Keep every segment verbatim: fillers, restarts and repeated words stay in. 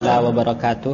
ta'ala wa barakatuh.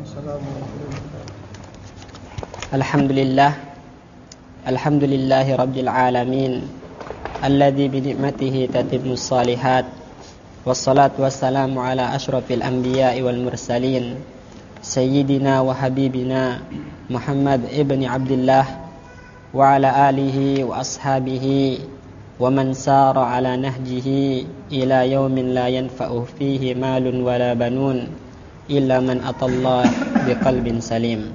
Alhamdulillah. Alhamdulillahi rabbil alamin. Alladzi bi ni'matihi tatimmus shalihat. Wassalatu wassalamu ala asyrafil anbiya'i wal mursalin. Sayyidina wa habibina Muhammad ibn Abdullah wa ala alihi wa ashabihi wa man sara ala nahjihi ila yaumin la yanfa'u fihi malun wala banun illa man atallaha biqalbin salim.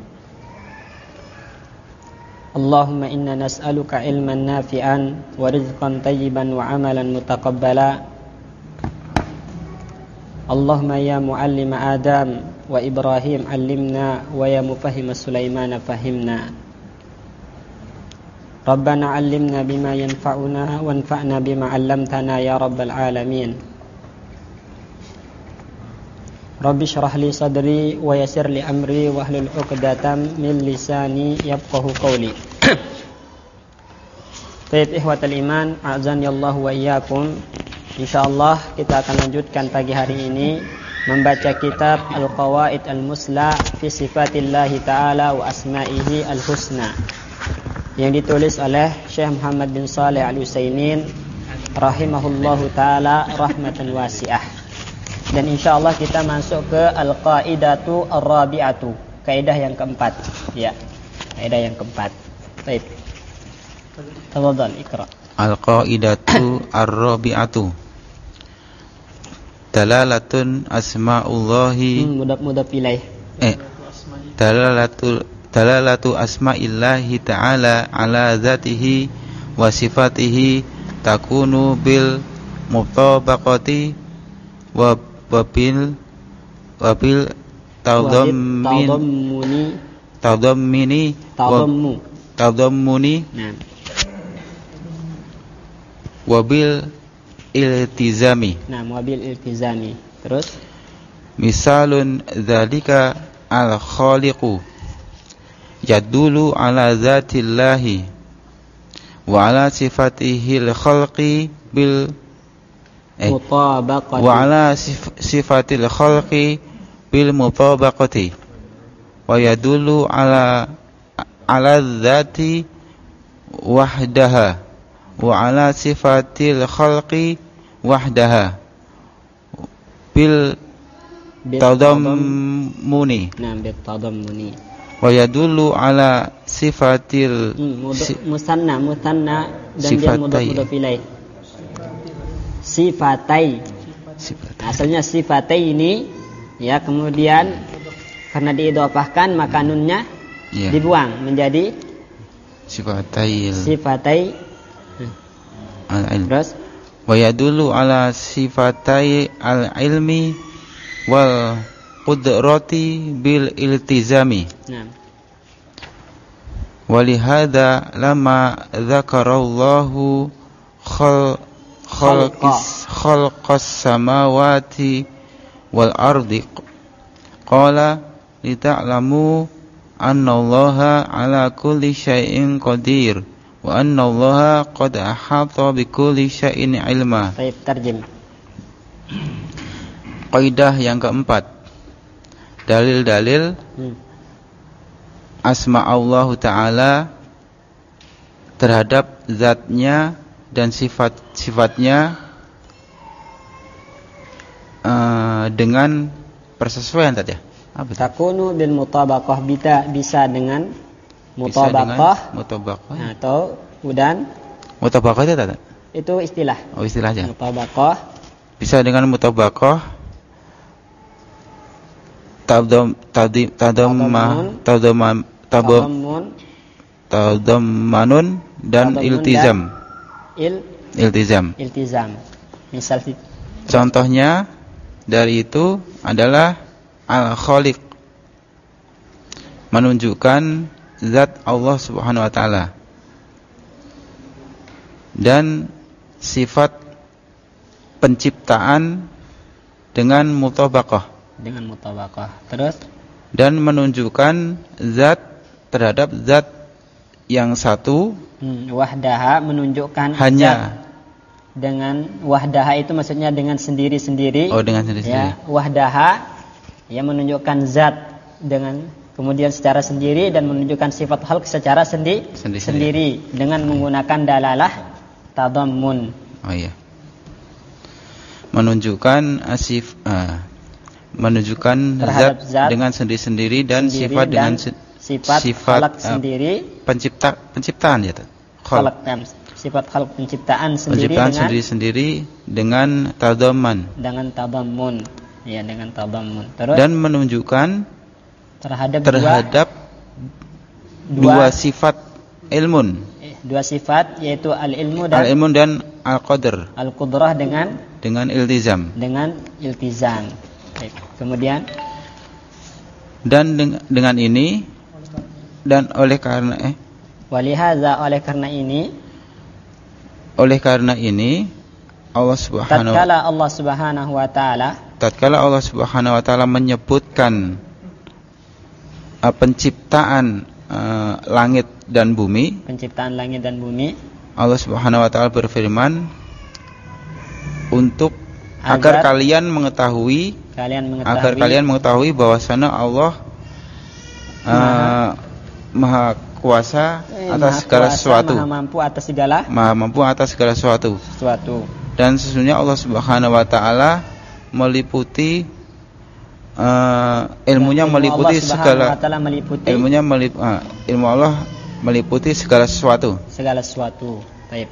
Allahumma inna nas'aluka ilman nafi'an wa rizqan tayyiban wa amalan mutaqabbala. Allahumma ya muallima Adam wa Ibrahim allimna wa ya mufahhima Sulaiman fahimna. Rabbana 'allimna bima yanfa'una wanfa'na bima 'allamtana ya rabbal alamin. Rabbi shrah li sadri wa yassir li amri wahlul 'uqdatam min lisani yafqahu qawli. Baik ikhwatal iman, a'zani Allah wa iyyakum. Insyaallah kita akan lanjutkan pagi hari ini membaca kitab Al-Qawaid Al-Musla fi Sifatillahi Ta'ala wa Asma'ihi Al-Husna yang ditulis oleh Syekh Muhammad bin Shalih Al-Utsaimin rahimahullahu taala rahmatan wasi'ah. Dan insyaallah kita masuk ke al-qaidatu ar-rabi'atu, kaidah yang keempat. Ya, kaidah yang keempat. Baik. Tafadhal ikra. Al-qaidatu ar-rabi'atu. Dalalatun asma'ullahi Hmm, mudah-mudah pilih. Eh. Dalalatul Dalalatu asma'illahi ta'ala ala zatihi wa sifatihi takunu bil mutabaqati wa bil wa bil tadammini tadammini tadammu tadammuni wa bil iltizami. Nah, wabil iltizami. Terus misalun dzalika al-khaliqu yadulu ala zatillahi wa ala sifatihil khalqi bil eh, mutabaqati wa ala sif, sifatil khalqi bil mutabaqati wa yadulu ala ala zati wahdaha wa ala sifatil khalqi wahdaha bil tadammuni. Nah, bil tadammuni wa yadullu ala sifatil hmm, si, musanna musanna dan sifatai. Dia mudah-mudah pilih sifatai. Sifatai. Asalnya sifatai ini ya, kemudian karena diidhofahkan maka nunnya yeah. dibuang menjadi sifatai sifatai al-ilm. Terus wa yadullu ala sifatai al-ilmi wal qudrati bil iltizami. Nah. Walihada lama dzakarallahu khal khalqis khalqas samawati wal ardi qala lita'lamu annallaha ala kulli syai'in qadir wa annallaha qad ahata bikulli syai'in ilma. Baik, tarjim. Kaidah yang keempat, dalil-dalil hmm. asma Allah Ta'ala terhadap zatnya dan sifat-sifatnya uh, dengan persesuaian tadi ya. Apa takunu bil mutabaqah, bisa bisa dengan mutabaqah, mutabaqah atau dan mutabaqah itu tadi. Itu istilah. Oh, istilahnya. Mutabaqah bisa dengan mutabaqah tadam tadi tadamma tadamman tabam tadammanun dan iltizam il iltizam iltizam misal contohnya dari itu adalah al-khaliq, menunjukkan zat Allah Subhanahu wa taala, dan sifat penciptaan dengan mutabaqah dengan mutabaqah. Terus dan menunjukkan zat terhadap zat yang satu, hmm, wahdaha menunjukkan hanya zat dengan wahdaha itu maksudnya dengan sendiri-sendiri. Oh, dengan sendiri-sendiri. Ya, wahdaha Ya, menunjukkan zat dengan kemudian secara sendiri dan menunjukkan sifat khalq secara sendi Sendiri. sendiri dengan menggunakan dalalah tadammun. Oh iya. Menunjukkan asif uh, menunjukkan zat, zat dengan sendiri-sendiri dan sendiri sifat dan dengan se- sifat, sifat khalq uh, sendiri, pencipta penciptaan ya tuh. khalq sifat khalq penciptaan sendiri penciptaan dengan sendiri-sendiri dengan tadamman. Dengan tadammun. Ya, dengan tadammun. Terus Dan menunjukkan terhadap, terhadap dua, dua dua sifat ilmun, dua sifat yaitu al-ilmu dan al-ilmun dan al-qadr, al-qudrah dengan dengan iltizam. dengan iltizam. Baik. Kemudian Dan deng- dengan ini dan oleh karena eh walihaza oleh karena ini oleh karena ini Allah Subhanahu tatkala Allah Subhanahu wa taala tatkala Allah Subhanahu wa taala menyebutkan uh, penciptaan uh, langit dan bumi, penciptaan langit dan bumi, Allah Subhanahu wa taala berfirman untuk agar, agar kalian mengetahui kalian mengetahui agar kalian mengetahui bahwasanya Allah uh, maha, maha kuasa eh, atas maha segala kuasa, sesuatu, maha mampu atas segala maha mampu atas segala sesuatu. sesuatu. Dan sesungguhnya Allah Subhanahu wa taala meliputi uh, ilmunya ilmu meliputi Allah segala wa ta'ala meliputi ilmunya melip, uh, ilmu Allah meliputi segala sesuatu. segala sesuatu. Baik.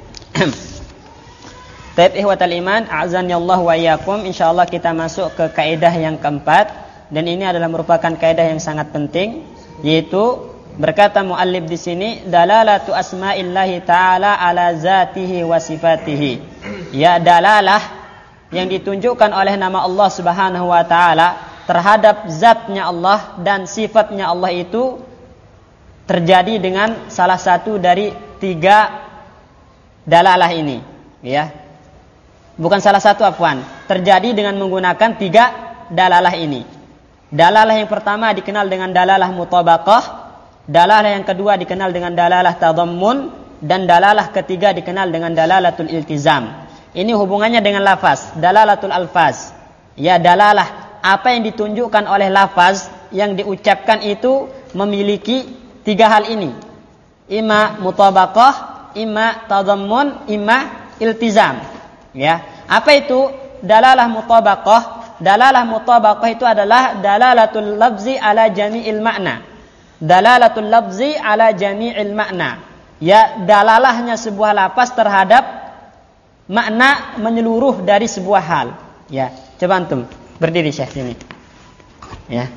Baik ihwatal iman, a'zanillahu wa iyyakum. Insyaallah kita masuk ke kaidah yang keempat dan ini adalah merupakan kaidah yang sangat penting, yaitu berkata muallif di sini dalalatu asma'illahi ta'ala ala zatihi wa sifatihi. Ya, dalalah yang ditunjukkan oleh nama Allah Subhanahu wa taala terhadap zatnya Allah dan sifatnya Allah itu terjadi dengan salah satu dari tiga dalalah ini, ya. Bukan salah satu, afwan. Terjadi dengan menggunakan tiga dalalah ini. Dalalah yang pertama dikenal dengan dalalah mutabaqah, dalalah yang kedua dikenal dengan dalalah tadammun, dan dalalah ketiga dikenal dengan dalalatul iltizam. Ini hubungannya dengan lafaz, dalalatul alfaz. Ya, dalalah apa yang ditunjukkan oleh lafaz yang diucapkan itu memiliki tiga hal ini. Ima mutabaqah, ima tadammun, ima iltizam. Ya, apa itu dalalah mutabaqah? Dalalah mutabaqah itu adalah dalalatul lafzi ala jami'il ma'na. Dalalatul lafzi ala jami'il ma'na. Ya, dalalahnya sebuah lafaz terhadap makna menyeluruh dari sebuah hal. Ya, coba antum berdiri Syekh sini. Ya.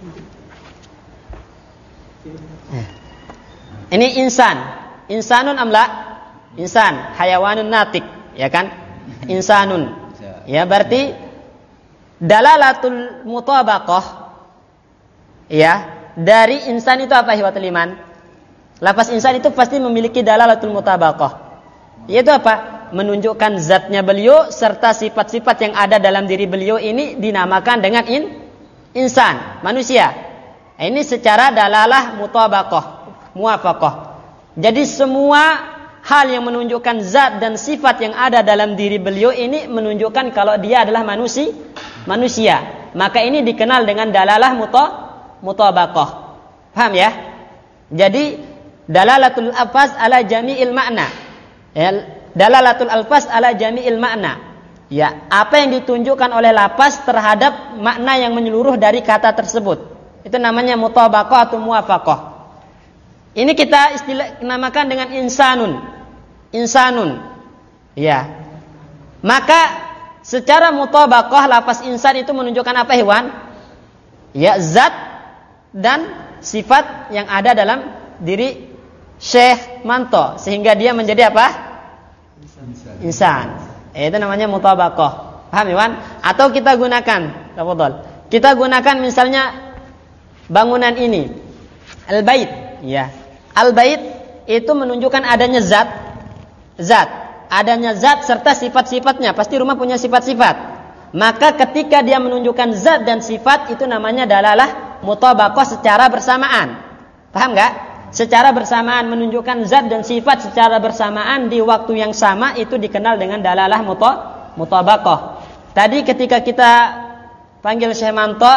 Ya. Ini insan. Insanun amla? Insan, hayawanun natik, ya kan? Insanun. Ya, berarti dalalatul mutabaqah, ya, dari insan itu apa ihwatul iman? Lafaz insan itu pasti memiliki dalalatul mutabaqah. Yaitu apa? Menunjukkan zatnya beliau serta sifat-sifat yang ada dalam diri beliau ini dinamakan dengan in, insan, manusia. Ini secara dalalah mutabaqah, muwafaqah. Jadi semua hal yang menunjukkan zat dan sifat yang ada dalam diri beliau ini menunjukkan kalau dia adalah manusia, manusia. Maka ini dikenal dengan dalalah muta, mutabaqah. Paham ya? Jadi dalalatul alfaz ala jami'il ma'na. Ya, dalalatul alfaz ala jami'il ma'na. Ya, apa yang ditunjukkan oleh lafaz terhadap makna yang menyeluruh dari kata tersebut. Itu namanya mutabaqah atau muwafaqah. Ini kita istilah namakan dengan insanun. Insanun. Ya. Maka secara mutabaqah lafaz insan itu menunjukkan apa, hewan? Ya, zat dan sifat yang ada dalam diri Syekh Manto sehingga dia menjadi apa? Insan. Insan. Itu namanya mutabaqah. Paham, hewan? Atau kita gunakan, tafadhol. Kita gunakan misalnya bangunan ini. Al-bait, ya. Al-bait itu menunjukkan adanya zat, zat, adanya zat serta sifat-sifatnya. Pasti rumah punya sifat-sifat. Maka ketika dia menunjukkan zat dan sifat itu namanya dalalah mutabaqah secara bersamaan. Paham enggak? Secara bersamaan menunjukkan zat dan sifat secara bersamaan di waktu yang sama itu dikenal dengan dalalah muta, mutabaqah. Tadi ketika kita panggil Syekh Manto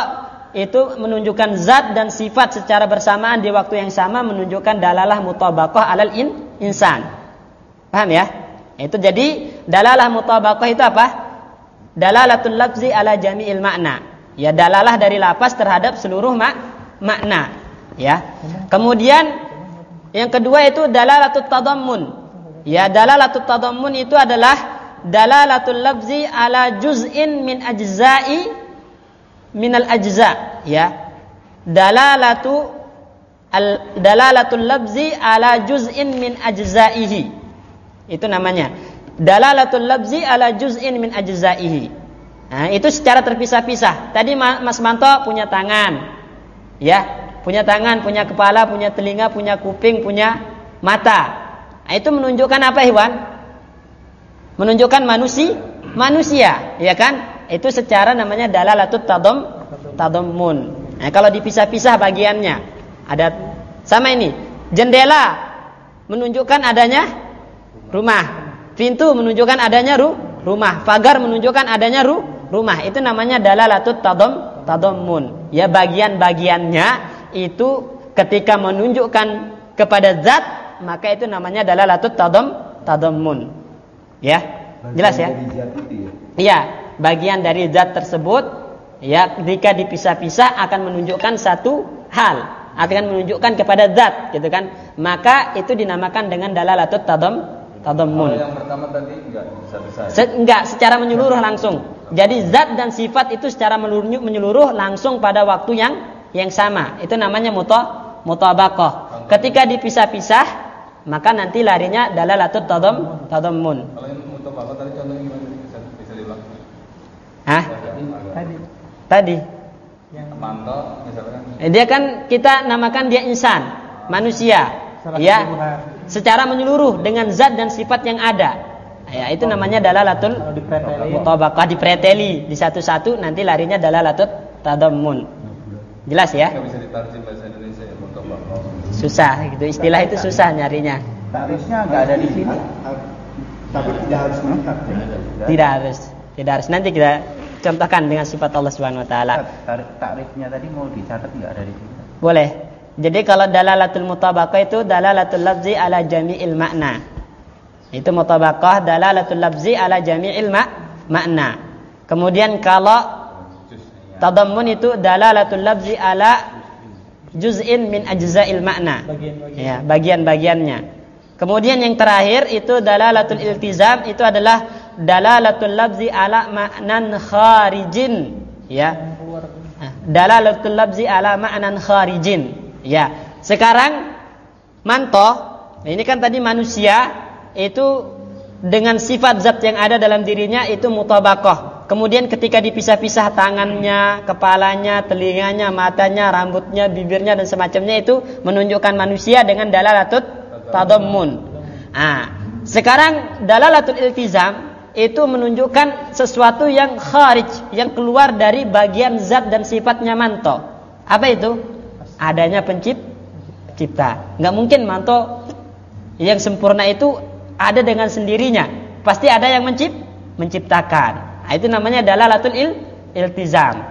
itu menunjukkan zat dan sifat secara bersamaan di waktu yang sama, menunjukkan dalalah mutabaqah alal in, insan. Paham ya? Itu jadi dalalah mutabaqah itu apa? Dalalatul lafzi ala jami'il makna. Ya, dalalah dari lafaz terhadap seluruh mak- makna. Ya. Kemudian yang kedua itu dalalatul tadammun. Ya, dalalatul tadammun itu adalah dalalatul lafzi ala juz'in min ajza'i minal ajza, ya. Dalalatu al dalalatul lafzi ala juz'in min ajza'ihi. Itu namanya. Dalalatul lafzi ala juz'in min ajza'ihi. Nah, itu secara terpisah-pisah. Tadi Mas Manto punya tangan. Ya, punya tangan, punya kepala, punya telinga, punya kuping, punya mata. Nah, itu menunjukkan apa, Iwan? Menunjukkan manusia, manusia, ya kan? Itu secara namanya dalalatut tadam tadammun. Nah, kalau dipisah-pisah bagiannya, ada sama ini. Jendela menunjukkan adanya rumah. Pintu menunjukkan adanya ru, rumah. Pagar menunjukkan adanya ru, rumah. Itu namanya dalalatut tadam tadammun. Ya, bagian-bagiannya itu ketika menunjukkan kepada zat, maka itu namanya dalalatut tadam tadammun. Ya, jelas ya? Iya, bagian dari zat tersebut, ya, ketika dipisah-pisah akan menunjukkan satu hal, akan menunjukkan kepada zat, gitu kan? Maka itu dinamakan dengan dalalatut tadam tadammun. Kalau yang pertama tadi enggak bisa-bisa. Se- enggak secara menyeluruh langsung. Jadi zat dan sifat itu secara menyeluruh langsung pada waktu yang yang sama. Itu namanya muta mutabaqah. Ketika dipisah-pisah, maka nanti larinya dalalatut tadam tadammun. Kalau yang mutabaqah tadi contohnya gimana? Bisa bisa diulang? Hah? Tadi. Tadi. Yang mantel misalkan. Dia kan kita namakan dia insan, manusia. Ya, secara menyeluruh dengan zat dan sifat yang ada. Ya, itu namanya dalalatul mutabaqah, dipreteli di satu-satu, nanti larinya dalalatul tadammun. Jelas ya? Enggak bisa diterjemah bahasa Indonesia ya mutabaqah. Susah gitu, istilah itu susah nyarinya. Tarifnya enggak ada di sini. Tapi tidak harus mengikat. Tidak harus, tidak harus. Nanti kita contohkan dengan sifat Allah Subhanahu wa taala. Tarifnya tadi mau dicatat enggak ada di sini. Boleh. Jadi kalau dalalatul mutabaqah itu dalalatul lafzi ala jami'il makna. Itu mutabaqah dalalatul lafzi ala jami'il ma- makna. Kemudian kalau tadammun itu dalalatul lafzi ala juz'in min ajza'il makna. Ya, bagian-bagiannya. Kemudian yang terakhir itu dalalatul iltizam, itu adalah dalalatul lafzi ala ma'nan kharijin. Ya. Dalalatul lafzi ala ma'nan kharijin. Ya, sekarang Manto, ini kan tadi manusia itu dengan sifat zat yang ada dalam dirinya itu mutabaqah. Kemudian ketika dipisah-pisah tangannya, kepalanya, telinganya, matanya, rambutnya, bibirnya dan semacamnya itu menunjukkan manusia dengan dalalatut tadammun. Ah, sekarang dalalatul iltizam itu menunjukkan sesuatu yang kharij, yang keluar dari bagian zat dan sifatnya Manto. Apa itu? Adanya pencipta. Nggak mungkin Manto yang sempurna itu ada dengan sendirinya. Pasti ada yang mencip, menciptakan. Nah, itu namanya dalalatul il, iltizam.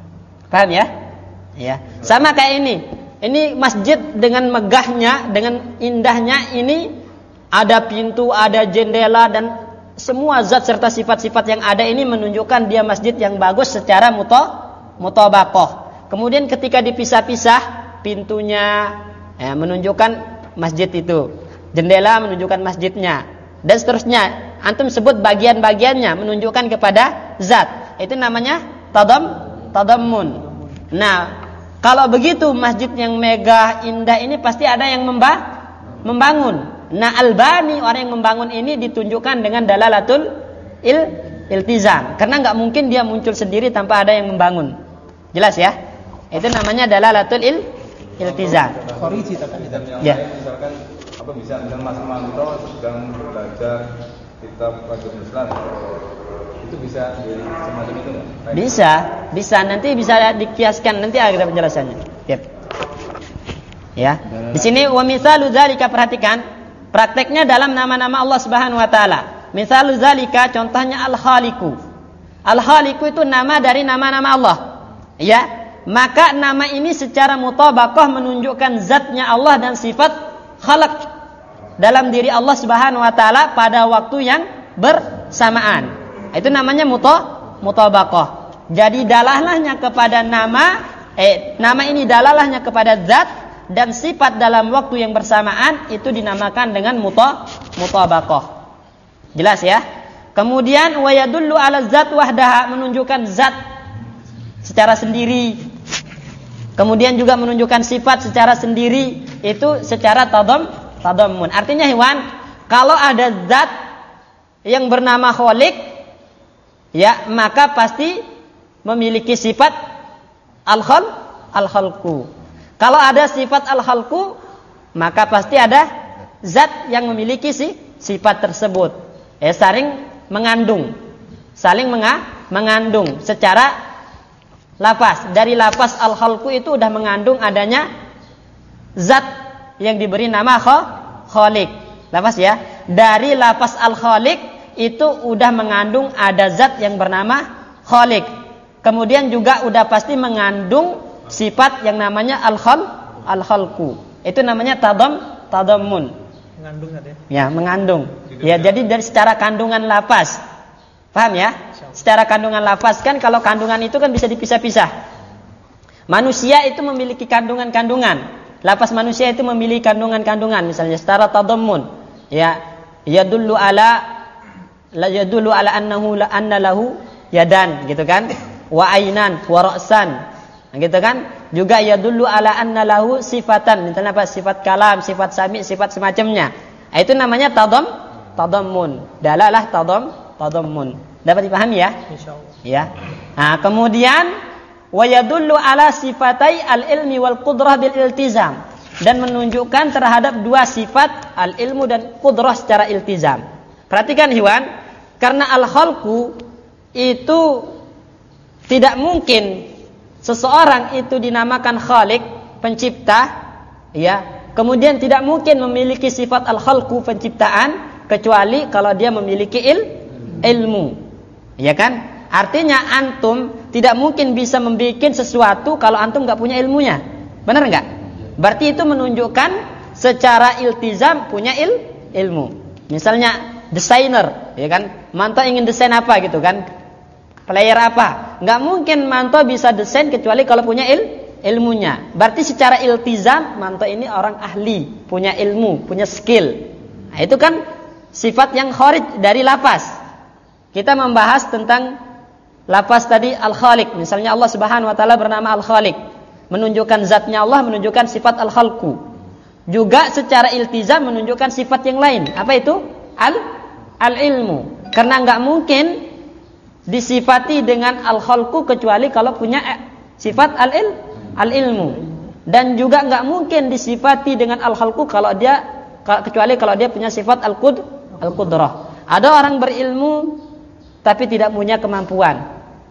Paham ya? Ya. Sama kayak ini. Ini masjid dengan megahnya, dengan indahnya ini ada pintu, ada jendela dan semua zat serta sifat-sifat yang ada ini menunjukkan dia masjid yang bagus secara muta, mutabaqah. Kemudian ketika dipisah-pisah pintunya ya, menunjukkan masjid itu, jendela menunjukkan masjidnya, dan seterusnya. Antum sebut bagian-bagiannya menunjukkan kepada zat. Itu namanya tadam tadammun. Nah, kalau begitu masjid yang megah indah ini pasti ada yang memba, membangun. Nah, Albani orang yang membangun ini ditunjukkan dengan dalalatul il, iltizam. Karena nggak mungkin dia muncul sendiri tanpa ada yang membangun. Jelas ya? Itu namanya dalalatul il, iltizam. Koriji tadi. Ya. Misalkan apa bisa misalkan Mas Manto sedang belajar kitab Rajul Islam. Itu bisa jadi semacam itu enggak? Bisa, bisa nanti bisa dikiaskan nanti ada penjelasannya. Yep. Ya. Di sini wa mitsalu dzalika, perhatikan prakteknya dalam nama-nama Allah Subhanahu wa taala. Mitsalu dzalika contohnya Al-Khaliqu. Al-Khaliqu itu nama dari nama-nama Allah. Ya. maka nama ini secara mutabaqah menunjukkan zatnya Allah dan sifat khalaq dalam diri Allah Subhanahu wa taala pada waktu yang bersamaan. Itu namanya mutabaqah. Jadi dalalahnya kepada nama eh nama ini dalalahnya kepada zat dan sifat dalam waktu yang bersamaan itu dinamakan dengan mutabaqah. Jelas ya? Kemudian wa yadullu ala zat wahdaha menunjukkan zat secara sendiri. Kemudian juga menunjukkan sifat secara sendiri, itu secara tadam tadammun. Artinya hewan, kalau ada zat yang bernama Khaliq, ya maka pasti memiliki sifat al-khal al-khalqu. Kalau ada sifat al-khalqu, maka pasti ada zat yang memiliki si sifat tersebut. Ya, saling mengandung, saling menga, mengandung secara lafaz. Dari lafaz al-khalqu itu udah mengandung adanya zat yang diberi nama Khaliq. Lafaz ya. Dari lafaz al-Khaliq itu udah mengandung ada zat yang bernama Khaliq. Kemudian juga udah pasti mengandung sifat yang namanya al-khal al-khalqu. Itu namanya tadam tadammun. Mengandung ada. Ya, mengandung. Ya, jadi dari secara kandungan lafaz. Paham ya? Secara kandungan lafaz kan kalau kandungan itu kan bisa dipisah-pisah. Manusia itu memiliki kandungan-kandungan. Lafaz manusia itu memiliki kandungan-kandungan, misalnya secara tadammun. Ya, yadullu ala la yadullu ala annahu la anna lahu yadan, gitu kan? Wa ainan wa ra'san. Gitu kan? Juga yadullu ala anna lahu sifatan, misalnya apa? Sifat kalam, sifat sami, sifat semacamnya. Itu namanya tadam tadammun. Dalalah tadam tadammun. Dapat dipahami ya? Insyaallah. Ya. Nah, kemudian wa yadullu ala sifatai al-ilmi wal qudrah bil iltizam, dan menunjukkan terhadap dua sifat al-ilmu dan qudrah secara iltizam. Perhatikan hewan, karena al-khalqu itu tidak mungkin seseorang itu dinamakan khaliq, pencipta, ya. Kemudian tidak mungkin memiliki sifat al-khalqu, penciptaan, kecuali kalau dia memiliki il, ilmu. Ya kan? Artinya antum tidak mungkin bisa membuat sesuatu kalau antum enggak punya ilmunya. Benar enggak? Berarti itu menunjukkan secara iltizam punya il, ilmu. Misalnya desainer, ya kan? Manto ingin desain apa gitu kan? Player apa? Enggak mungkin Manto bisa desain kecuali kalau punya il, ilmunya. Berarti secara iltizam Manto ini orang ahli, punya ilmu, punya skill. Nah, itu kan sifat yang kharij dari lafaz. Kita membahas tentang lafaz tadi al-Khaliq. Misalnya Allah Subhanahu wa taala bernama al-Khaliq, menunjukkan zatnya Allah, menunjukkan sifat al-khalqu. Juga secara iltizam menunjukkan sifat yang lain. Apa itu? Al al-ilmu. Karena enggak mungkin disifati dengan al-khalqu kecuali kalau punya sifat al-il al-ilmu. Dan juga enggak mungkin disifati dengan al-khalqu kalau dia kecuali kalau dia punya sifat al-qud al-qudrah. Ada orang berilmu tapi tidak punya kemampuan.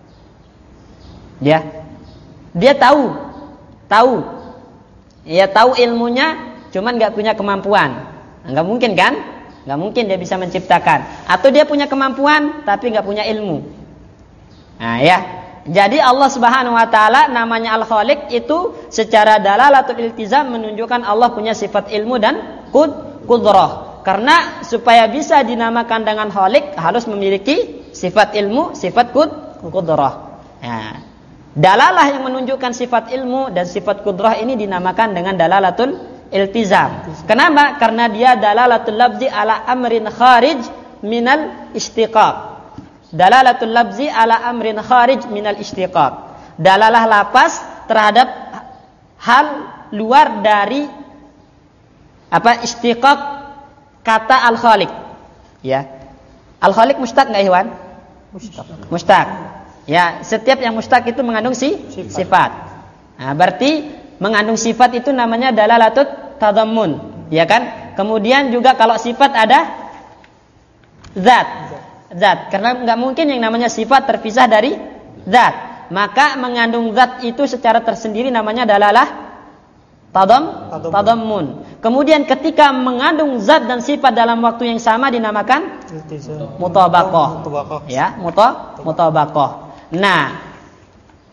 Ya. Dia tahu, tahu. Ya tahu ilmunya, cuman enggak punya kemampuan. Enggak mungkin kan? Enggak mungkin dia bisa menciptakan. Atau dia punya kemampuan tapi enggak punya ilmu. Nah, ya. Jadi Allah Subhanahu wa taala namanya Al-Khaliq itu secara dalalatul iltizam menunjukkan Allah punya sifat ilmu dan qud qudrah. Karena supaya bisa dinamakan dengan Khaliq harus memiliki sifat ilmu, sifat qud qudrah. Ya. Dalalah yang menunjukkan sifat ilmu dan sifat qudrah ini dinamakan dengan dalalatul iltizam. Kenapa? Karena dia dalalatul lafzi ala amrin kharij minal istiqaq. Dalalatul lafzi ala amrin kharij minal istiqaq. Dalalah lafaz terhadap hal luar dari apa istiqaq kata al-Khaliq. Ya. Al-Khaliq mustaq enggak Iwan? Mustaq. Mustaq. Ya, setiap yang mustaq itu mengandung si sifat. sifat. Nah, berarti mengandung sifat itu namanya dalalatut tadammun, ya kan? Kemudian juga kalau sifat ada zat. Zat, karena enggak mungkin yang namanya sifat terpisah dari zat. Maka mengandung zat itu secara tersendiri namanya dalalah Tadam, tadammun. Kemudian ketika mengandung zat dan sifat dalam waktu yang sama dinamakan mutabaqah. Ya, muta mutabaqah. Nah,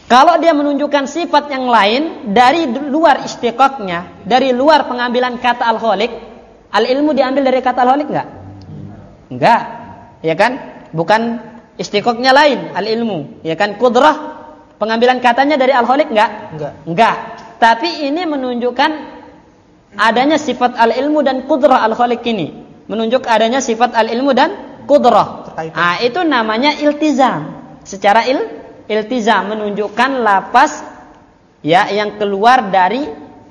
Kalau dia menunjukkan sifat yang lain dari luar istiqaqnya, dari luar pengambilan kata al-khaliq, al-ilmu diambil dari kata al-khaliq enggak? Enggak. Ya kan? Bukan istiqaqnya lain, al-ilmu. Ya kan? Qudrah pengambilan katanya dari al-khaliq enggak? Enggak. Enggak. Tapi ini menunjukkan adanya sifat al-ilmu dan qudrah al-khaliq ini. Menunjuk adanya sifat al-ilmu dan qudrah. Ah, itu namanya iltizam. Secara il, iltizam menunjukkan lapas ya yang keluar dari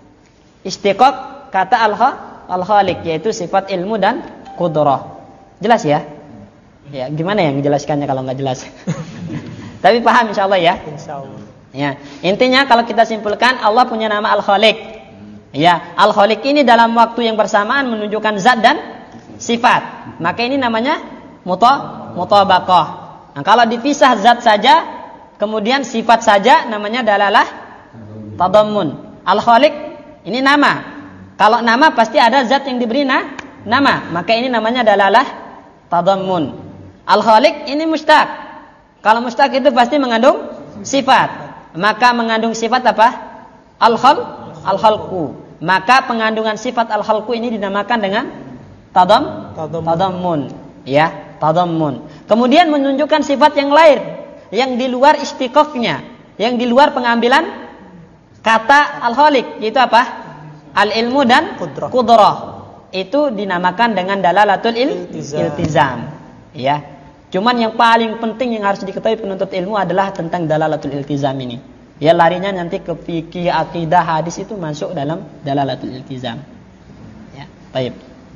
istiqaq kata al-khaliq, yaitu sifat ilmu dan qudrah. Jelas ya? Ya, gimana yang menjelaskannya kalau enggak jelas? Tapi paham insyaallah ya? Insyaallah. Ya, intinya kalau kita simpulkan Allah punya nama Al-Khaliq. Ya, Al-Khaliq ini dalam waktu yang bersamaan menunjukkan zat dan sifat. Maka ini namanya muta mutabaqah. Nah, kalau dipisah zat saja, kemudian sifat saja namanya dalalah tadammun. Al-Khaliq ini nama. Kalau nama pasti ada zat yang diberi na, nama. Maka ini namanya dalalah tadammun. Al-Khaliq ini mustaq. Kalau mustaq itu pasti mengandung sifat. Maka mengandung sifat apa? Al-khal, al-khalqu. Maka pengandungan sifat al-khalqu ini dinamakan dengan tadam, tadammun. Ya, tadammun. Kemudian menunjukkan sifat yang lain, yang di luar istiqaqnya, yang di luar pengambilan kata al-khaliq, yaitu apa? Al-ilmu dan Qudrah. qudrah. Itu dinamakan dengan dalalatul il, Iltizam. iltizam. Ya. Cuman yang paling penting yang harus diketahui penuntut ilmu adalah tentang dalalatul iltizam ini. Ya, larinya nanti ke fikih, akidah, hadis itu masuk dalam dalalatul iltizam. Ya, baik.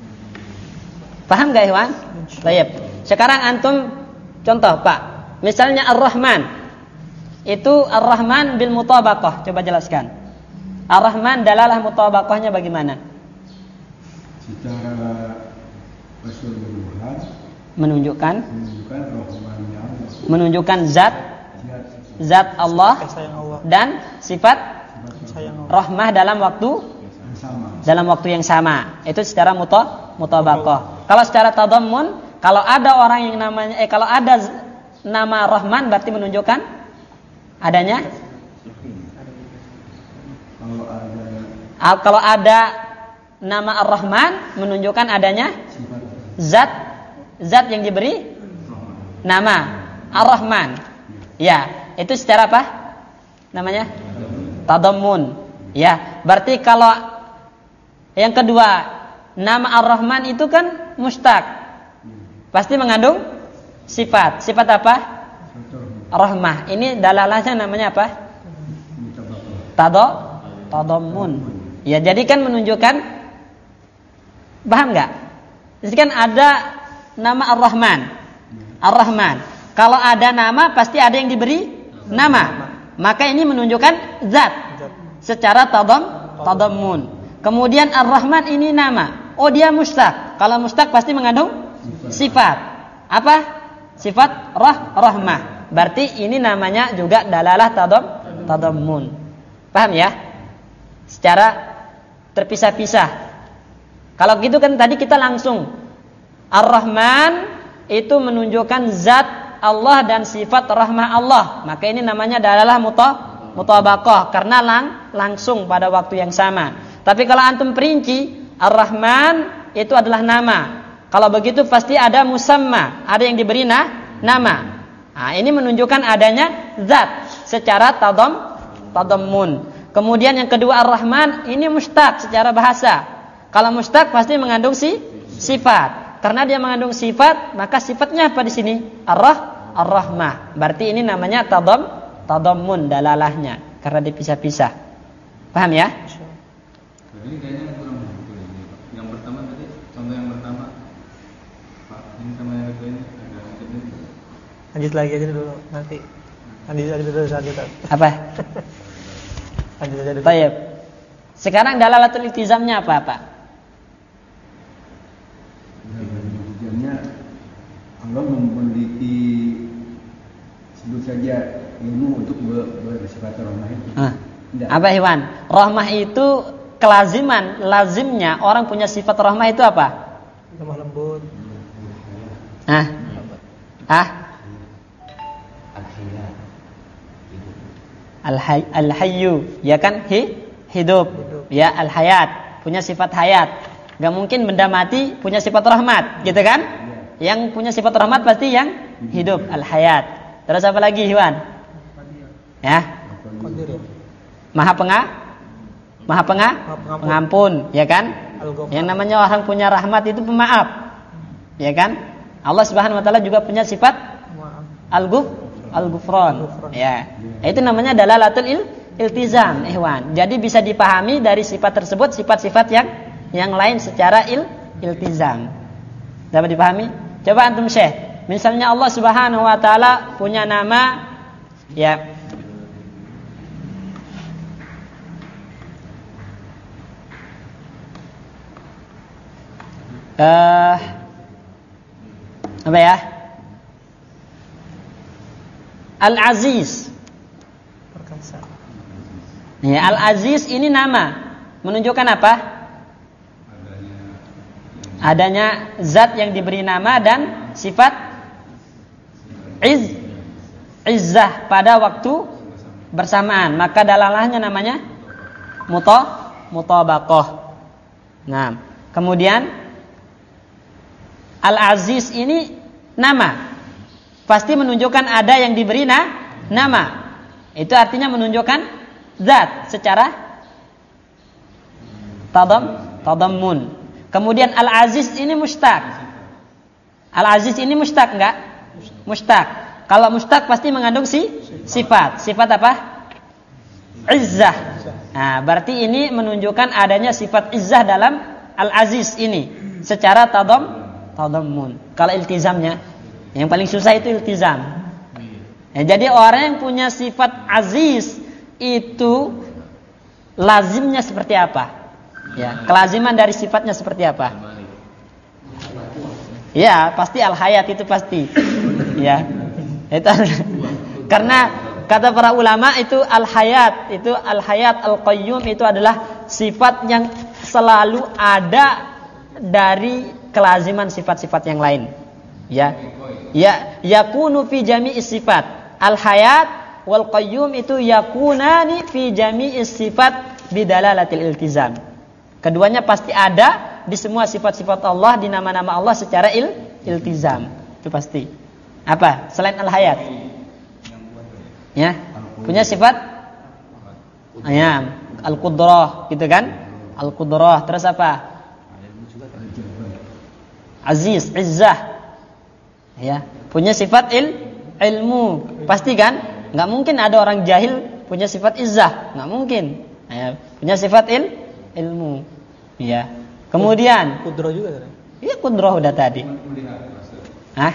Paham enggak, Iwan? Baik. Sekarang antum contoh, Pak. Misalnya Ar-Rahman. Itu Ar-Rahman bil mutabaqah. Coba jelaskan. Ar-Rahman dalalah mutabaqahnya bagaimana? Secara keseluruhan Menunjukkan menunjukkan rahmannya Allah. menunjukkan zat zat Allah Sayang Allah. dan sifat Sayang Allah. rahmah dalam waktu Yang sama. dalam waktu yang sama. Itu secara muta mutabaqah. Kalau secara tadammun, kalau ada orang yang namanya eh kalau ada z- nama Rahman berarti menunjukkan adanya Kalau ada ah, kalau ada nama Ar-Rahman menunjukkan adanya sifat zat zat yang diberi nama Ar-Rahman. Ya, itu secara apa? Namanya tadammun. Ya, berarti kalau yang kedua nama Ar-Rahman itu kan mustaq. Pasti mengandung sifat. Sifat apa? Rahmah. Ini dalalahnya namanya apa? Tado tadammun. Ya, jadi kan menunjukkan, paham enggak? Jadi kan ada nama Ar-Rahman. Ar-Rahman. Kalau ada nama pasti ada yang diberi nama. Maka ini menunjukkan zat secara tadam tadammun. Kemudian Ar-Rahman ini nama. Oh, dia mustaq. Kalau mustaq pasti mengandung sifat. Apa? Sifat rah rahmah. Berarti ini namanya juga dalalah tadam tadammun. Paham ya? Secara terpisah-pisah. Kalau gitu kan tadi kita langsung Ar-Rahman itu menunjukkan zat Allah dan sifat rahmah Allah. Maka ini namanya dalalah muta mutabaqah karena lang, langsung pada waktu yang sama. Tapi kalau antum perinci, Ar-Rahman itu adalah nama. Kalau begitu pasti ada musamma, ada yang diberi na, nama. Nah, ini menunjukkan adanya zat secara tadam tadammun. Kemudian yang kedua Ar-Rahman ini mustaq secara bahasa. Kalau mustaq pasti mengandung si sifat. Karena dia mengandung sifat, maka sifatnya apa di sini? Ar-Rah, Ar-Rahmah. Berarti ini namanya tadam tadammun dalalahnya karena dipisah-pisah. Paham ya? Ini kayaknya kurang betul ini, Pak. Yang pertama tadi, contoh yang pertama, Pak, ini sama yang kedua ini ada ini. Lanjut lagi aja dulu nanti. Lanjut aja dulu saat kita. Apa? Lanjut aja dulu. Baik. Sekarang dalalatul iltizamnya apa, Pak? Tujuannya Allah memiliki sebut saja ilmu untuk bersifat rahmah itu. Ah. Tidak. Apa Iwan? Rahmah itu kelaziman, lazimnya orang punya sifat rahmah itu apa? Lemah lembut. Hah? Hah? Al-hay, al-hayyu, ya kan? Hi, hidup. Ya, al-hayat, punya sifat hayat. Gak mungkin benda mati punya sifat rahmat, gitu kan? Yang punya sifat rahmat pasti yang hidup, al-hayat. Terus apa lagi, Iwan? Ya. Maha penga, Maha penga, pengampun, ya kan? Yang namanya orang punya rahmat itu pemaaf, ya kan? Allah Subhanahu Wa Taala juga punya sifat al-ghuf, al-ghufran, ya. Itu namanya dalalatul il, iltizam, Iwan. Jadi bisa dipahami dari sifat tersebut sifat-sifat yang yang lain secara il, iltizam. Dapat dipahami? Coba antum syekh. Misalnya Allah Subhanahu Wa Taala punya nama, ya. Uh, apa ya? Al-Aziz. Perkasa. Ya, Al-Aziz ini nama menunjukkan apa? Adanya zat yang diberi nama dan sifat iz, izzah pada waktu bersamaan. Maka dalalahnya namanya muta, mutabaqah. Nah, kemudian Al-Aziz ini nama, pasti menunjukkan ada yang diberi na, nama. Itu artinya menunjukkan zat secara tadam, tadammun. Kemudian Al-Aziz ini mustaq. Al-Aziz ini mustaq enggak? Mustaq. Kalau mustaq pasti mengandung si sifat. Sifat apa? Izzah. Nah, berarti ini menunjukkan adanya sifat izzah dalam Al-Aziz ini secara tadam, tadammun. Kalau iltizamnya, yang paling susah itu iltizam. Ya, jadi orang yang punya sifat aziz itu lazimnya seperti apa? Ya, kelaziman dari sifatnya seperti apa? Ya, pasti al-hayat itu pasti. Ya. Itu karena kata para ulama itu al-hayat, itu al-hayat al-qayyum itu adalah sifat yang selalu ada dari kelaziman sifat-sifat yang lain. Ya. Ya, yakunu fi jami'i sifat. Al-hayat wal qayyum itu yakunani fi jami'i sifat bidalalatil iltizam. Keduanya pasti ada di semua sifat-sifat Allah, di nama-nama Allah secara il, iltizam. Itu pasti. Apa? Selain al-hayat. Ya. Punya sifat ya, al-qudrah, gitu kan? Al-qudrah. Terus apa? Aziz, izzah. Ya, punya sifat il, ilmu. Pasti kan? Enggak mungkin ada orang jahil punya sifat izzah, enggak mungkin. Ya, punya sifat il, ilmu. Ya. Kemudian Kudroh juga kan? Iya, kudroh udah tadi. Hah?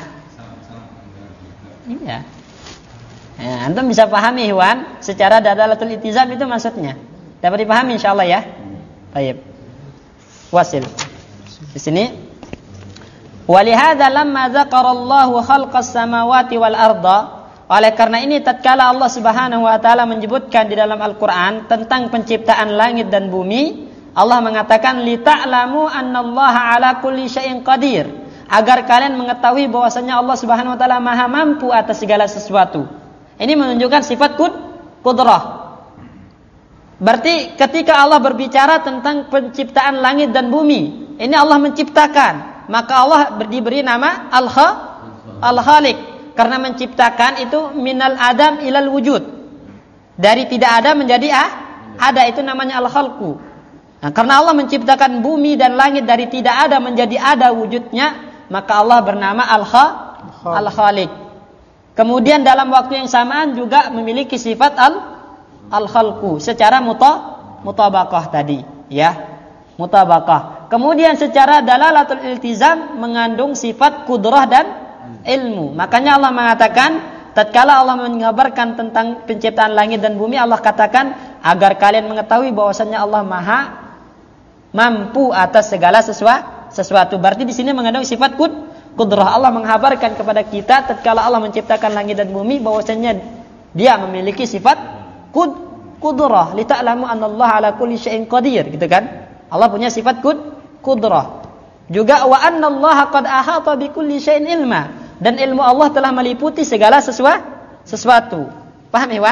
Iya. Ya, antum bisa pahami Iwan, secara dalalatul iltizam itu maksudnya. Dapat dipahami insyaallah ya. Baik. Wasil. Di sini walihada lamma dzakarallahu khalqas samawati wal arda, oleh karena ini tatkala Allah Subhanahu wa taala menyebutkan di dalam Al-Qur'an tentang penciptaan langit dan bumi, Allah mengatakan li ta'lamu annallaha ala kulli syai'in qadir, agar kalian mengetahui bahwasanya Allah Subhanahu wa taala Maha mampu atas segala sesuatu. Ini menunjukkan sifat kud, qudrah. Berarti ketika Allah berbicara tentang penciptaan langit dan bumi, ini Allah menciptakan, maka Allah diberi nama Al-Kha, Al-Khaliq, karena menciptakan itu minal adam ilal wujud, dari tidak ada menjadi ah, ada, itu namanya Al-Khalqu. Nah, karena Allah menciptakan bumi dan langit dari tidak ada menjadi ada wujudnya, maka Allah bernama Al-Kha, Al-Khaliq. Kemudian dalam waktu yang samaan juga memiliki sifat al al-khalqu secara muta mutabaqah tadi, ya. Mutabaqah. Kemudian secara dalalatul iltizam mengandung sifat kudrah dan ilmu. Makanya Allah mengatakan tatkala Allah mengabarkan tentang penciptaan langit dan bumi, Allah katakan agar kalian mengetahui bahwasannya Allah Maha mampu atas segala sesuatu. Sesuatu. Berarti di sini mengandung sifat kud Kudrah. Allah menghabarkan kepada kita tatkala Allah menciptakan langit dan bumi bahwasanya Dia memiliki sifat kud kudrah. Li ta'lamu annallaha ala kulli syai'in qadir, gitu kan? Allah punya sifat kud kudrah. Juga wa annallaha qad ahata bi kulli syai'in ilma, dan ilmu Allah telah meliputi segala sesuatu. Sesuatu. Paham, Iwan?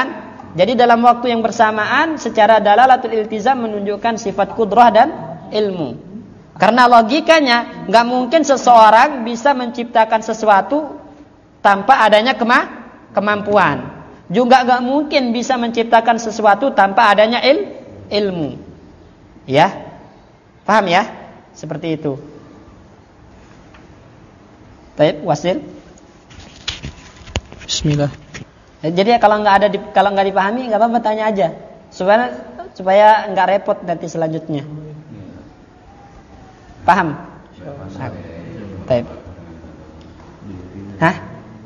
Jadi dalam waktu yang bersamaan secara dalalatul iltizam menunjukkan sifat kudrah dan ilmu. Karena logikanya nggak mungkin seseorang bisa menciptakan sesuatu tanpa adanya kema- kemampuan. Juga nggak mungkin bisa menciptakan sesuatu tanpa adanya il- ilmu. Ya, paham ya? Seperti itu. Baik, Wasil. Bismillah. Jadi kalau nggak ada di, kalau nggak dipahami nggak apa-apa, tanya aja supaya supaya nggak repot nanti selanjutnya. Paham? Baik. Hah?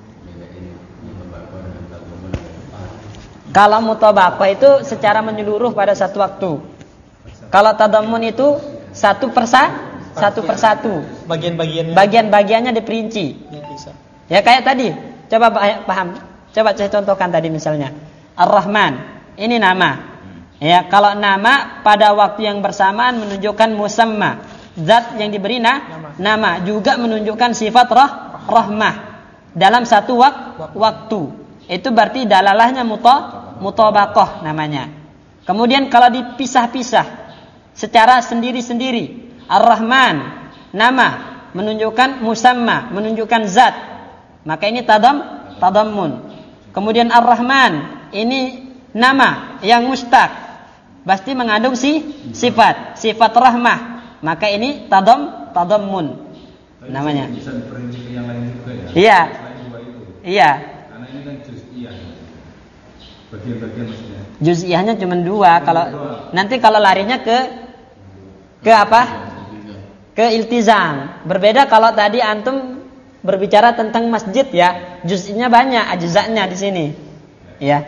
Kalau mutabaqah itu secara menyeluruh pada satu waktu. Kalau tadammun itu satu persa satu persatu. Bagian-bagiannya. Bagian-bagiannya diperinci. Ya, bisa. Ya kayak tadi. Coba paham. Coba saya contohkan tadi misalnya. Ar-Rahman. Ini nama. Ya, kalau nama pada waktu yang bersamaan menunjukkan musamma. Zat yang diberi na, nama juga menunjukkan sifat roh, rahmah dalam satu wak, waktu. Itu berarti dalalahnya muta, mutabaqah namanya. Kemudian kalau dipisah-pisah secara sendiri-sendiri, Ar-Rahman nama menunjukkan musamma, menunjukkan zat. Maka ini tadam, tadammun. Kemudian Ar-Rahman ini nama yang mustaq, pasti mengandung si sifat, sifat rahmah. Maka ini tadam, tadammun namanya. Bisa diperinci ke yang lain juga ya. Iya. Selain dua itu. Iya. Karena ini kan juz'iyah. Bagian-bagian maksudnya. Juz'iyahnya cuma dua. Kalau nanti kalau larinya ke ke apa? Ke iltizam. Berbeda kalau tadi antum berbicara tentang masjid ya. Juz'iyahnya banyak, ajza'nya di sini. Ya.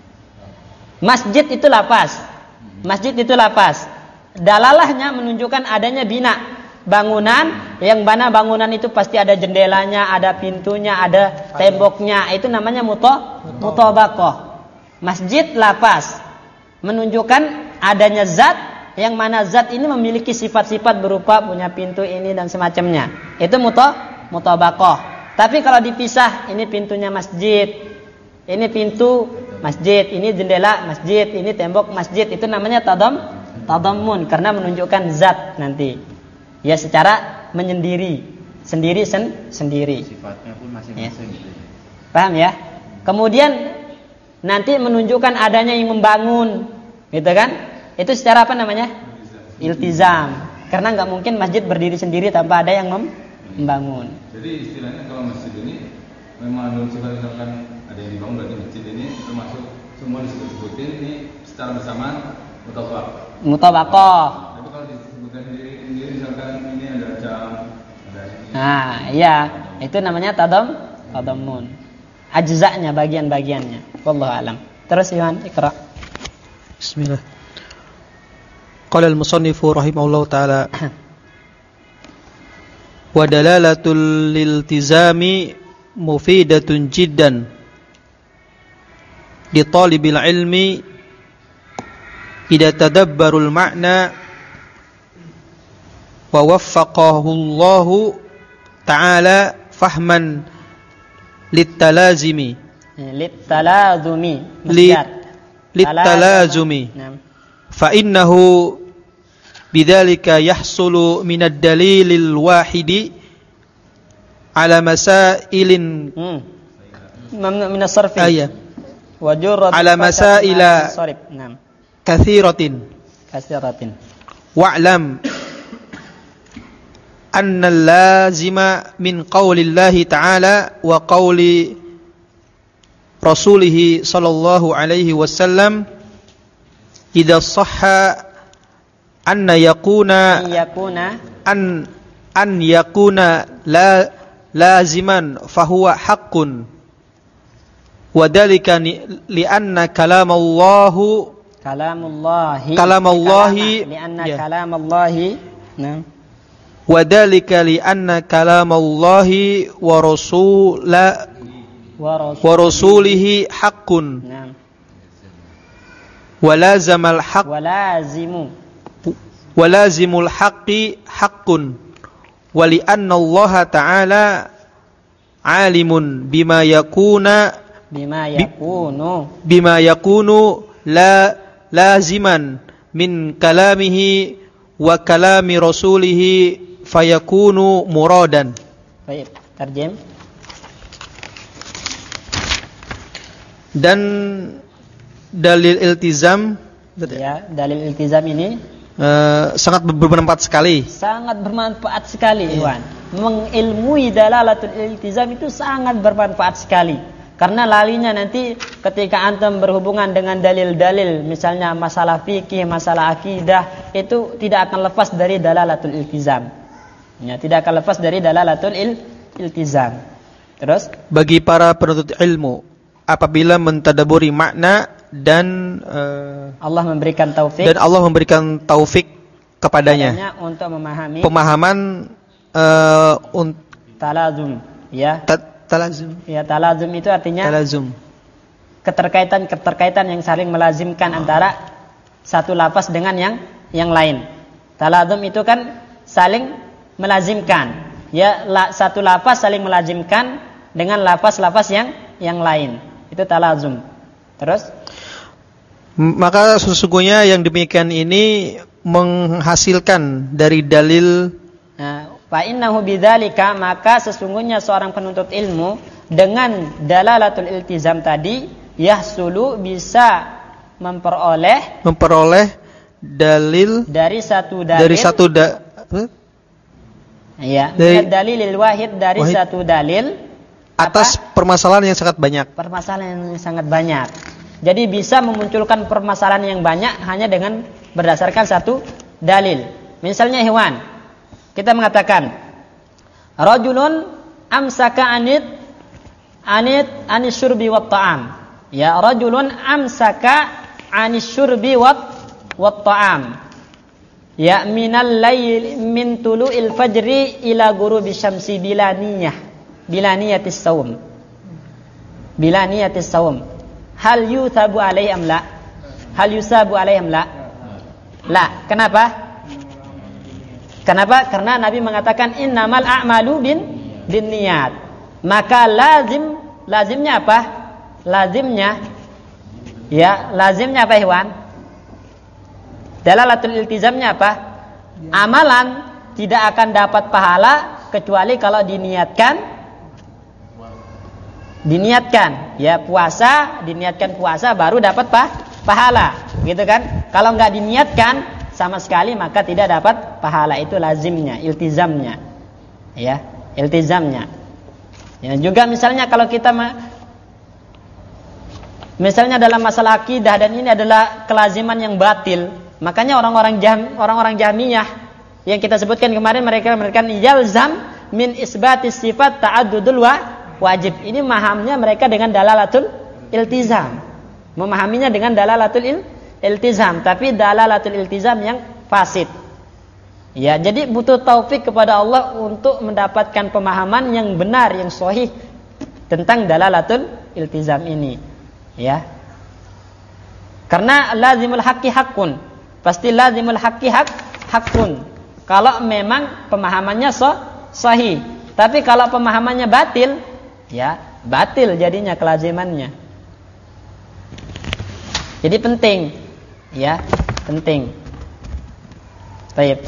Masjid itu lapas. Masjid itu lapas. Dalalahnya menunjukkan adanya bina, bangunan yang mana bangunan itu pasti ada jendelanya, ada pintunya, ada temboknya. Itu namanya muta, mutabaqah. Masjid lapas menunjukkan adanya zat yang mana zat ini memiliki sifat-sifat berupa punya pintu ini dan semacamnya. Itu muta, mutabaqah. Tapi kalau dipisah, ini pintunya masjid, ini pintu masjid, ini jendela masjid, ini tembok masjid, itu namanya tadam tadammun karena menunjukkan zat nanti. Ya secara menyendiri, sendiri sen, sendiri. Sifatnya pun masing-masing. Ya. Paham ya? Kemudian nanti menunjukkan adanya yang membangun, gitu kan? Itu secara apa namanya? Iltizam. Karena nggak mungkin masjid berdiri sendiri tanpa ada yang mem- membangun. Jadi istilahnya kalau masjid ini memang menurut sifat misalkan ada yang dibangun, berarti masjid ini termasuk semua disebut-sebutin ini secara bersamaan mutabaqah. Mutabaqah. Tapi kalau disebutkan sendiri, sendiri misalkan ini ada jam, ada ini. Nah, iya, itu namanya tadam, tadammun. Ajza'nya, bagian-bagiannya. Wallahu alam. Terus Iwan, Iqra. Bismillah. Qala al-musannifu rahimahullahu taala wa dalalatul liltizami mufidatun jiddan li talibil ilmi idza tadabbarul ma'na wa waffaqahu Allah ta'ala fahman litalazimi litalazumi litalazumi fa innahu bidzalika yahsulu min ad-dalilil wahidi ala masailin min as-sarfi ayya wa jurrat ala masaila sarif nam kathiratin kathiratin wa'lam anna al-lazima min qaulillahi ta'ala wa qauli rasulih sallallahu alaihi wasallam idza sahha anna yakuna yakuna an an yakuna la laziman fahuwa haqqun wa dhalika li anna kalamallahu kalamullahi kalamullahi lianna ya. Kalamallahi nah wa dzalika li anna kalamallahi wa rasula wa rasulihi haqqun nah wa lazamal haqq wa lazimu wa lazimul haqqi haqqun wa li anna Allah ta'ala alimun bima yakuna bima yakunu bima yakunu la laziman min kalamihi wa kalami rasulihi fayakunu muradan. Baik, tarjem. Dan dalil iltizam, ya, dalil iltizam ini uh, sangat bermanfaat sekali. Sangat bermanfaat sekali, Iwan. Mengilmui dalalatul iltizam itu sangat bermanfaat sekali. Karena lalinya nanti ketika antum berhubungan dengan dalil-dalil, misalnya masalah fikih, masalah akidah, itu tidak akan lepas dari dalalatul iltizam. Ya, tidak akan lepas dari dalalatul il, iltizam. Terus bagi para penuntut ilmu, apabila mentadaburi makna dan uh, Allah memberikan taufik dan Allah memberikan taufik kepadanya untuk memahami pemahaman uh, un- talazum, ya. Ta- talazum. Ya, talazum itu artinya talazum. Keterkaitan-keterkaitan yang saling melazimkan antara satu lafaz dengan yang yang lain. Talazum itu kan saling melazimkan. Ya, la, satu lafaz saling melazimkan dengan lafaz-lafaz yang yang lain. Itu talazum. Terus maka sesungguhnya yang demikian ini menghasilkan dari dalil. Nah, fa innahu bidzalika, maka sesungguhnya seorang penuntut ilmu dengan dalalatul iltizam tadi yahsulu bisa memperoleh memperoleh dalil dari satu dalil dari satu da, ya, dari dalilil wahid dari wahid. Satu dalil atas apa? Permasalahan yang sangat banyak. Permasalahan yang sangat banyak. Jadi bisa memunculkan permasalahan yang banyak hanya dengan berdasarkan satu dalil. Misalnya hewan, kita mengatakan rajulun amsaka anit anit anis syurbi wat ta'am. Ya, rajulun amsaka anis syurbi wat wat ta'am. Ya, minal lail min tulu'il fajri ila ghurubi syamsi bila niyah. Bila niyatis saum. Bila niyatis saum. Hal yuthabu alaihi am la? Hal yusabu alaihi am la? La. Kenapa? Kenapa? Karena Nabi mengatakan innamal a'malu bin bin niyat. Maka lazim lazimnya apa? Lazimnya ya, lazimnya apa, Ikhwan? Dalalatul iltizamnya apa? Amalan tidak akan dapat pahala kecuali kalau diniatkan diniatkan ya, puasa diniatkan puasa baru dapat pah, pahala gitu kan. Kalau nggak diniatkan sama sekali maka tidak dapat pahala. Itu lazimnya, iltizamnya ya, iltizamnya ya. Juga misalnya kalau kita ma- misalnya dalam masalah akidah, dan ini adalah kelaziman yang batil, makanya orang-orang jam, orang-orang Jahmiyah yang kita sebutkan kemarin, mereka mereka yalzam min isbatis sifat ta'addudul wa wajib. Ini mahamnya mereka dengan dalalatul iltizam, memahaminya dengan dalalatul il, iltizam, tapi dalalatul iltizam yang fasid. Ya, jadi butuh taufik kepada Allah untuk mendapatkan pemahaman yang benar, yang sahih tentang dalalatul iltizam ini. Ya. Karena lazimul haqqi haqqun. Pasti lazimul haqqi haq haqqun. Kalau memang pemahamannya so, sahih. Tapi kalau pemahamannya batil, ya, batil jadinya kelazimannya. Jadi penting, ya, penting. Baik.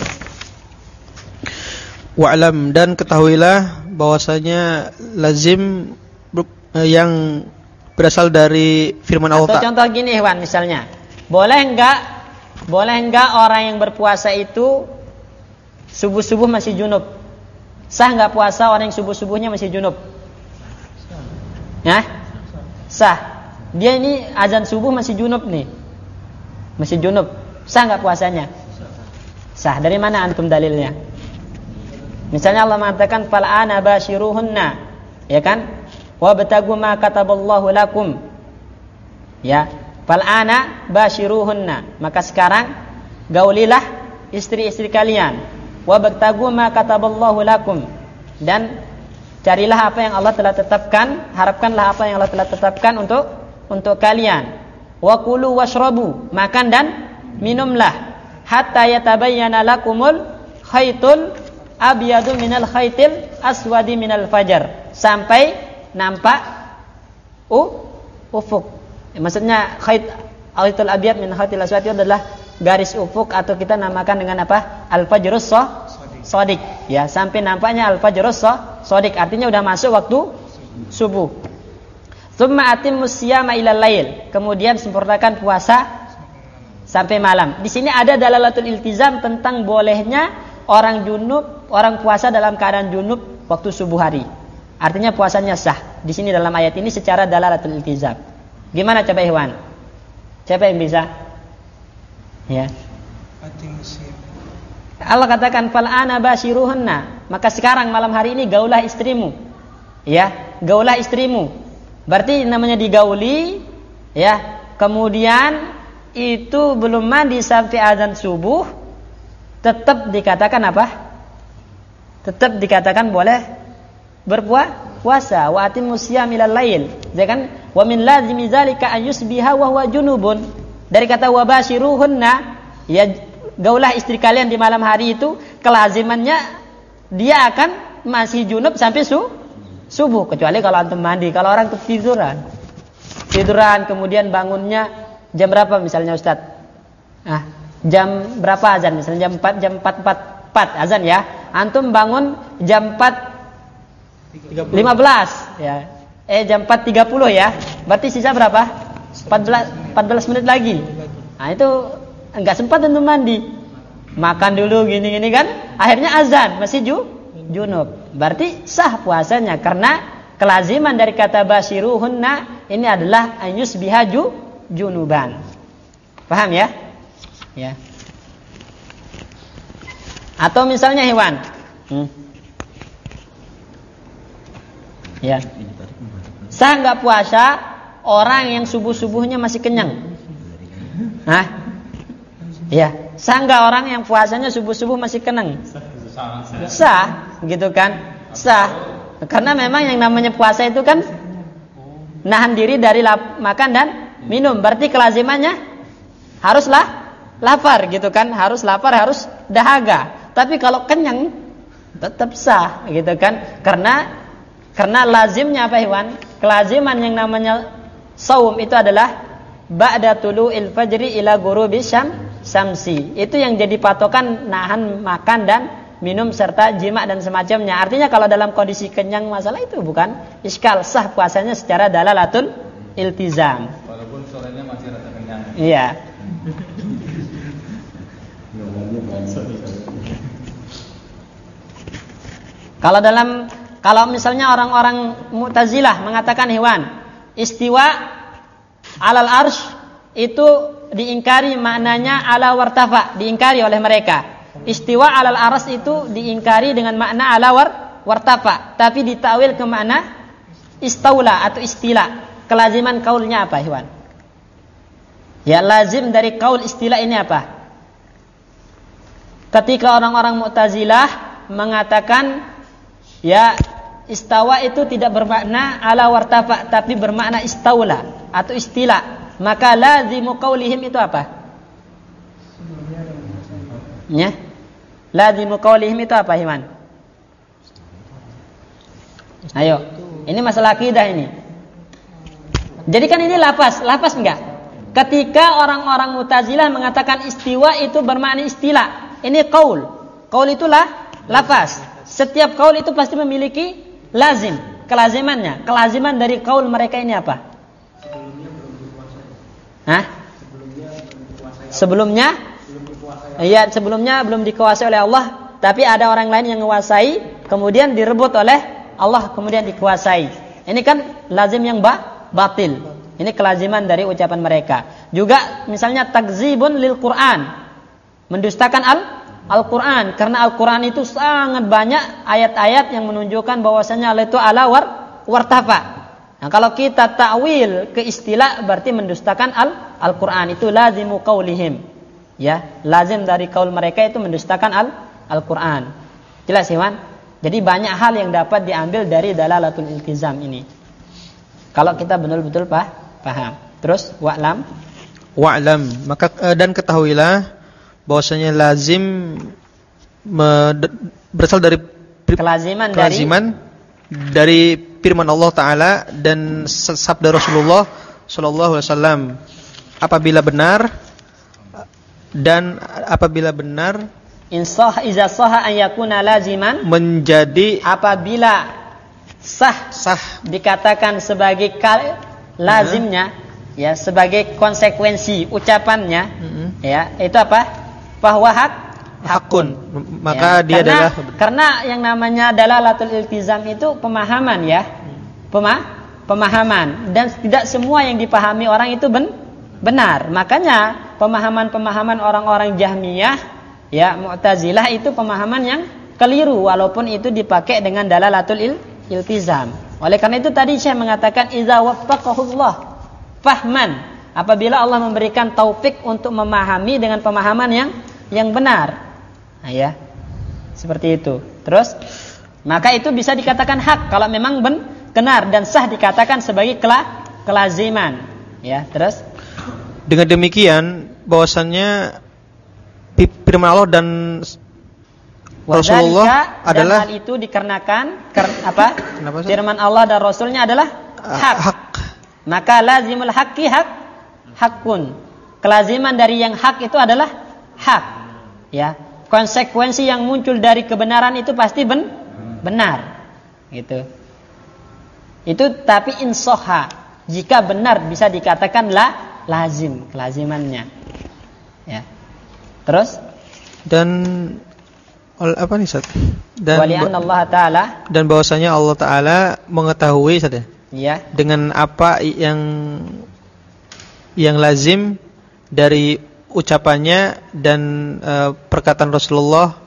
Wa'lam, dan ketahuilah bahwasanya lazim yang berasal dari firman Allah. Atau contoh gini, Ikhwan, misalnya, boleh enggak boleh enggak orang yang berpuasa itu subuh-subuh masih junub? Sah enggak puasa orang yang subuh-subuhnya masih junub? Ya? Sah. Dia ini azan subuh masih junub nih. Masih junub. Sah enggak puasanya? Sah. Dari mana antum dalilnya? Misalnya Allah mengatakan fal ana bashiruhunna, ya kan? Wa batagu ma kataballahu lakum. Ya, fal ana bashiruhunna. Maka sekarang gaulilah istri-istri kalian. Wa batagu ma kataballahu lakum. Dan carilah apa yang Allah telah tetapkan, harapkanlah apa yang Allah telah tetapkan untuk untuk kalian. Wa kulu washrabu, makan dan minumlah hatta yatabayyana lakumul khaytul abyadu minal khaytil aswadi minal fajar, sampai nampak uh, ufuk. Ya, maksudnya khait al-khaitul abyad min khaitil aswad itu adalah garis ufuk atau kita namakan dengan apa? Al-fajrus shadiq. Ya, sampai nampaknya al-fajrus shadiq artinya udah masuk waktu subuh. Tsumma atimmus siyama ilal lail. Kemudian sempurnakan puasa sampai malam. Di sini ada dalalatul iltizam tentang bolehnya orang junub, orang puasa dalam keadaan junub waktu subuh hari. Artinya puasanya sah. Di sini dalam ayat ini secara dalalatul iltizam. Gimana coba Ikhwan? Siapa yang bisa? Ya. Allah katakan fal ana bashiruhunna. Maka sekarang malam hari ini gaulah istrimu. Ya, gaulah istrimu. Berarti namanya digauli, ya. Kemudian itu belum mandi sampai azan subuh, tetap dikatakan apa? Tetap dikatakan boleh berpuasa. Wa atimmus siyam ilal lail. Ya kan? Wa min lazimi zalika an yusbiha wa huwa junubun. Dari kata wa bashiruhunna, ya gaulah istri kalian di malam hari itu kelazimannya dia akan masih junub sampai su, subuh, kecuali kalau antum mandi. Kalau orang ketiduran, tiduran kemudian bangunnya jam berapa misalnya Ustaz? Ah, jam berapa azan? Misalnya jam empat, jam empat empat empat azan ya. Antum bangun jam empat lima belas ya. Eh jam empat tiga puluh ya. Berarti sisa berapa? empat belas menit lagi. Nah, itu enggak sempat untuk mandi. Makan dulu gini-gini kan, akhirnya azan, masih ju, junub. Berarti sah puasanya karena kelaziman dari kata bashiruhunna ini adalah anyus bihaju junuban. Paham ya? Ya. Atau misalnya hewan. Hmm. Ya. Sah enggak puasa orang yang subuh-subuhnya masih kenyang? Hah? Ya, sah enggak orang yang puasanya subuh-subuh masih kenyang? Sah, gitu kan? Sah. Karena memang yang namanya puasa itu kan nahan diri dari lap, makan dan minum. Berarti kelazimannya haruslah lapar, gitu kan? Harus lapar, harus dahaga. Tapi kalau kenyang tetap sah, gitu kan? Karena karena lazimnya apa Iwan? Kelaziman yang namanya saum itu adalah ba'da tulu'il fajri ila ghurubi syam samsi. Itu yang jadi patokan nahan makan dan minum serta jima dan semacamnya. Artinya kalau dalam kondisi kenyang masalah itu bukan iskal, sah puasanya secara dalalatul iltizam. Walaupun sorenya masih rasa kenyang. Iya. Kalau dalam kalau misalnya orang-orang Mu'tazilah mengatakan hewan istiwa alal arsh itu diingkari maknanya ala wartafa, diingkari oleh mereka. Istiwa alal arsh itu diingkari dengan makna ala war, wartafa, tapi ditakwil ke makna istaula atau istila. Kelaziman kaulnya apa, Iwan? Ya, lazim dari kaul istila ini apa? Ketika orang-orang Mu'tazilah mengatakan ya istawa itu tidak bermakna ala wartafa tapi bermakna istaula atau istila, maka lazimu qaulihim itu apa? Ya. Lazimu qaulihim itu apa, Iman? Ayo. Ini masalah akidah ini. Jadi kan ini lafaz, lafaz enggak? Ketika orang-orang Mu'tazilah mengatakan istiwa itu bermakna istila, ini qaul. Qaul itulah lafaz. Setiap qaul itu pasti memiliki lazim, kelazimannya. Kelaziman dari qaul mereka ini apa? Sebelumnya belum dikuasai. Hah? Sebelumnya belum dikuasai. Sebelumnya? Belum dikuasai. Iya, sebelumnya belum dikuasai oleh Allah, tapi ada orang lain yang menguasai, kemudian direbut oleh Allah, kemudian dikuasai. Ini kan lazim yang ba- batil. Ini kelaziman dari ucapan mereka. Juga misalnya takzibun lil Quran, mendustakan al Al-Quran, karena Al-Quran itu sangat banyak ayat-ayat yang menunjukkan bahwasanya Allah itu ala war, wartafa. Nah, kalau kita takwil ke istilah berarti mendustakan al Al-Quran, itu lazimu qaulihim. Ya, lazim dari kaul mereka itu mendustakan al Al-Quran. Jelas, Iwan? Jadi banyak hal yang dapat diambil dari dalalatul iltizam ini. Kalau kita betul-betul pah, paham. Terus wa'lam Wa'lam, maka dan ketahuilah bahwasanya lazim me, berasal dari kelaziman, kelaziman dari, dari firman Allah Ta'ala dan sabda Rasulullah sallallahu alaihi wasallam apabila benar dan apabila benar insah iza saha an yakuna laziman menjadi apabila sah sah dikatakan sebagai kal- lazimnya hmm. ya sebagai konsekuensi ucapannya hmm. ya itu apa bahwa hak hakun maka ya, dia karena, adalah karena yang namanya dalalatul iltizam itu pemahaman ya Pema, pemahaman dan tidak semua yang dipahami orang itu ben, benar makanya pemahaman-pemahaman orang-orang Jahmiyah ya Mu'tazilah itu pemahaman yang keliru walaupun itu dipakai dengan dalalatul il, iltizam. Oleh karena itu tadi saya mengatakan iza waffaqahullah fahman apabila Allah memberikan taufik untuk memahami dengan pemahaman yang yang benar. Nah, ya. Seperti itu. Terus maka itu bisa dikatakan hak kalau memang ben, benar dan sah dikatakan sebagai kela, kelaziman. Ya, terus dengan demikian bahwasannya firman Allah dan Rasulullah adalah dan hal itu dikarenakan ker, apa? Firman Allah dan Rasulnya adalah hak. hak. Maka lazimul haqqi hak hakun. Kelaziman dari yang hak itu adalah hak. Ya. Konsekuensi yang muncul dari kebenaran itu pasti ben, benar. Gitu. Itu tapi insoha jika benar bisa dikatakan la lazim kelazimannya. Ya. Terus dan apa nih Ustaz? Dan wali'anna Allah Ta'ala dan bahwasanya Allah Ta'ala mengetahui Ustaz ya dengan apa yang yang lazim dari ucapannya dan uh, perkataan Rasulullah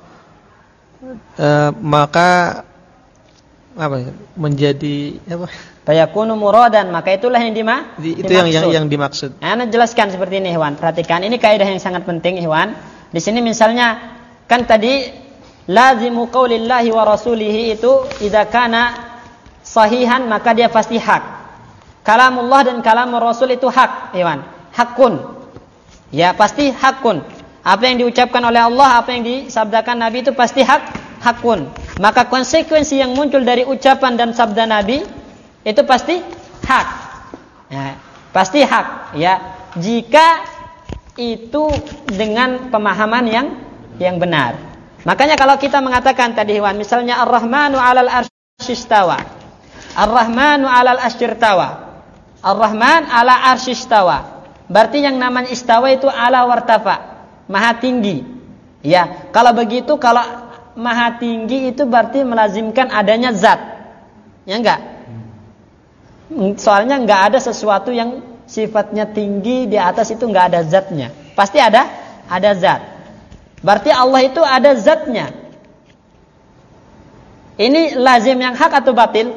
uh, maka apa menjadi apa? Fayakunu muradan maka itulah yang dima, Di, itu dimaksud. yang yang yang dimaksud. Ana jelaskan seperti ini Ikhwan. Perhatikan ini kaidah yang sangat penting Ikhwan. Di sini misalnya kan tadi lazimu qaulillahi wa rasulihi itu idza kana sahihan maka dia pasti hak. Kalamullah dan kalam Rasul itu hak, Ikhwan. Hakun. Ya, pasti hakun. Apa yang diucapkan oleh Allah, apa yang disabdakan Nabi itu pasti hak, hakun. Maka konsekuensi yang muncul dari ucapan dan sabda Nabi itu pasti hak. Ya, pasti hak, ya. Jika itu dengan pemahaman yang yang benar. Makanya kalau kita mengatakan tadi Ikhwan, misalnya Ar-Rahmanu 'alal arsyistawa. Ar-Rahmanu 'alal arsyistawa. Ar-Rahman 'ala arsyistawa. Berarti yang namanya istawa itu ala wartafa, maha tinggi. Ya, kalau begitu kalau maha tinggi itu berarti melazimkan adanya zat. Ya enggak? Soalnya enggak ada sesuatu yang sifatnya tinggi di atas itu enggak ada zatnya. Pasti ada ada zat. Berarti Allah itu ada zatnya. Ini lazim yang hak atau batil?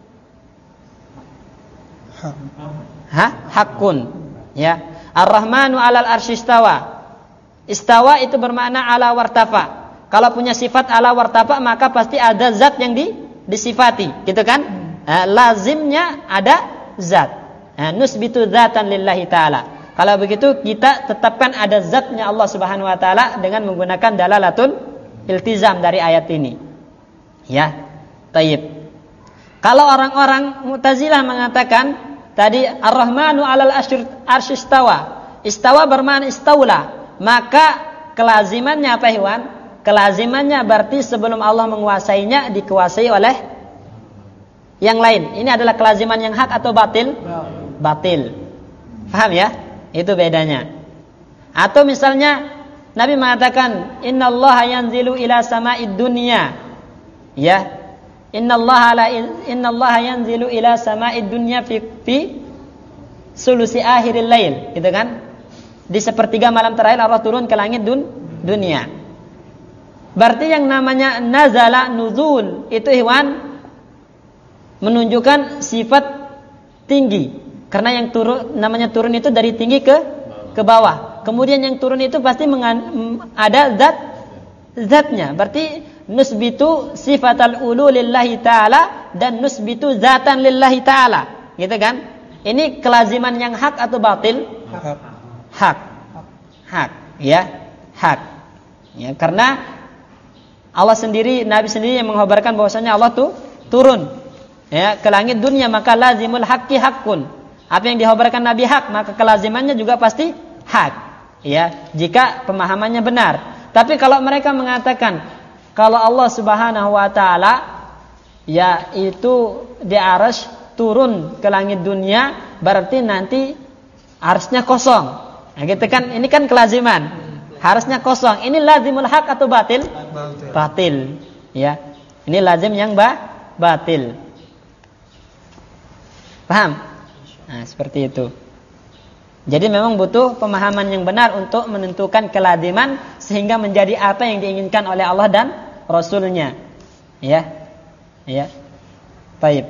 Hah? Hakun. Ya, Ar-Rahmanu 'alal arsyistawa. Istawa itu bermakna ala wartafa. Kalau punya sifat ala wartafa maka pasti ada zat yang di, disifati, gitu kan? Eh, lazimnya ada zat. Eh, nusbitu dzatan lillahi ta'ala. Kalau begitu kita tetapkan ada zatnya Allah Subhanahu wa taala dengan menggunakan dalalatul iltizam dari ayat ini. Ya. Taib. Kalau orang-orang Mu'tazilah mengatakan tadi Ar-Rahmanu 'alal arsyistawa. Istawa bermakna istaula. Maka kelazimannya apa Ikhwan? Kelazimannya berarti sebelum Allah menguasainya dikuasai oleh yang lain. Ini adalah kelaziman yang hak atau batil? Batil. Paham ya? Itu bedanya. Atau misalnya Nabi mengatakan innallaha yanzilu ila sama'id dunya. Ya. Innallaha la innallaha yanzilu ila sama'id dunya fi fi sulusi akhiril lail, gitu kan? Di sepertiga malam terakhir Allah turun ke langit dun, dunia. Berarti yang namanya nazala nuzul itu Ikhwan menunjukkan sifat tinggi. Karena yang turun namanya turun itu dari tinggi ke ke bawah. Kemudian yang turun itu pasti mengan, ada zat zatnya. Berarti nusbitu sifatal ulu lillahi ta'ala dan nusbitu zatan lillahi ta'ala, gitu kan? Ini kelaziman yang hak atau batil? Hak. Hak. Hak, ya. Hak. Ya, karena Allah sendiri, Nabi sendiri yang mengkhabarkan bahwasanya Allah tuh turun ya ke langit dunia, maka lazimul haqqi haqqun. Apa yang dikhabarkan Nabi hak, maka kelazimannya juga pasti hak. Ya, jika pemahamannya benar. Tapi kalau mereka mengatakan kalau Allah Subhanahu wa taala ya itu di arsy turun ke langit dunia, berarti nanti arsy-nya kosong. Nah, gitu kan, ini kan kelaziman. Harusnya kosong. Ini lazimul hak atau batil? Batil. Batil. Ya. Ini lazim yang ba batil. Paham? Nah, seperti itu. Jadi memang butuh pemahaman yang benar untuk menentukan kelaziman sehingga menjadi apa yang diinginkan oleh Allah dan Rasulnya. Ya. Ya. Baik.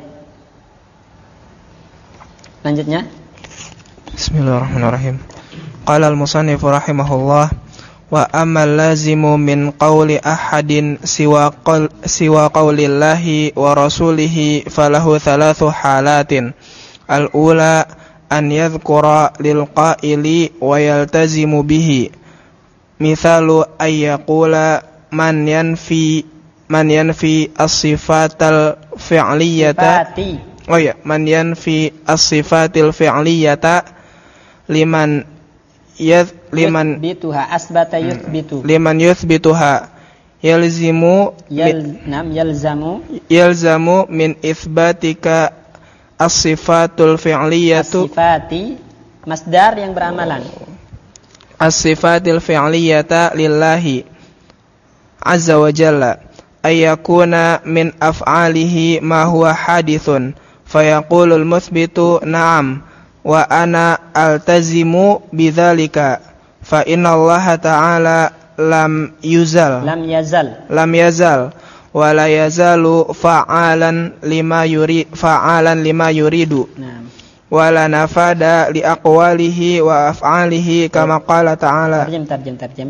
Lanjutnya. Bismillahirrahmanirrahim. Qala al-musannif rahimahullah wa ammal lazimu min qawli ahadin siwa qaul siwa qaulillahi wa rasulihi falahu thalathu halatin. Al-ula an yadhkura lil qaili wa yaltazimu bihi. Mithalu ay yaqula man yanfi man yanfi as-sifatal fi'liyata. Oh ya, man yanfi as-sifatil fi'liyata liman yad liman yuthbituha asbata yuthbitu liman yuthbituha yalzimu Yal, nam yalzamu yalzamu min itsbatika as-sifatul fi'liyatu as-sifati masdar yang beramalan as-sifatil fi'liyata lillahi azza wa jalla ayyakuna min af'alihi ma huwa hadithun fayaqulul muthbitu na'am wa ana altazimu bidzalika fa innallaha ta'ala lam yuzal lam yazal lam yazal wa la yazalu fa'alan lima yuri fa'alan lima yuridu nah. wa la nafada li aqwalihi wa af'alihi kama qala ta'ala. Tarjim tarjim tarjim.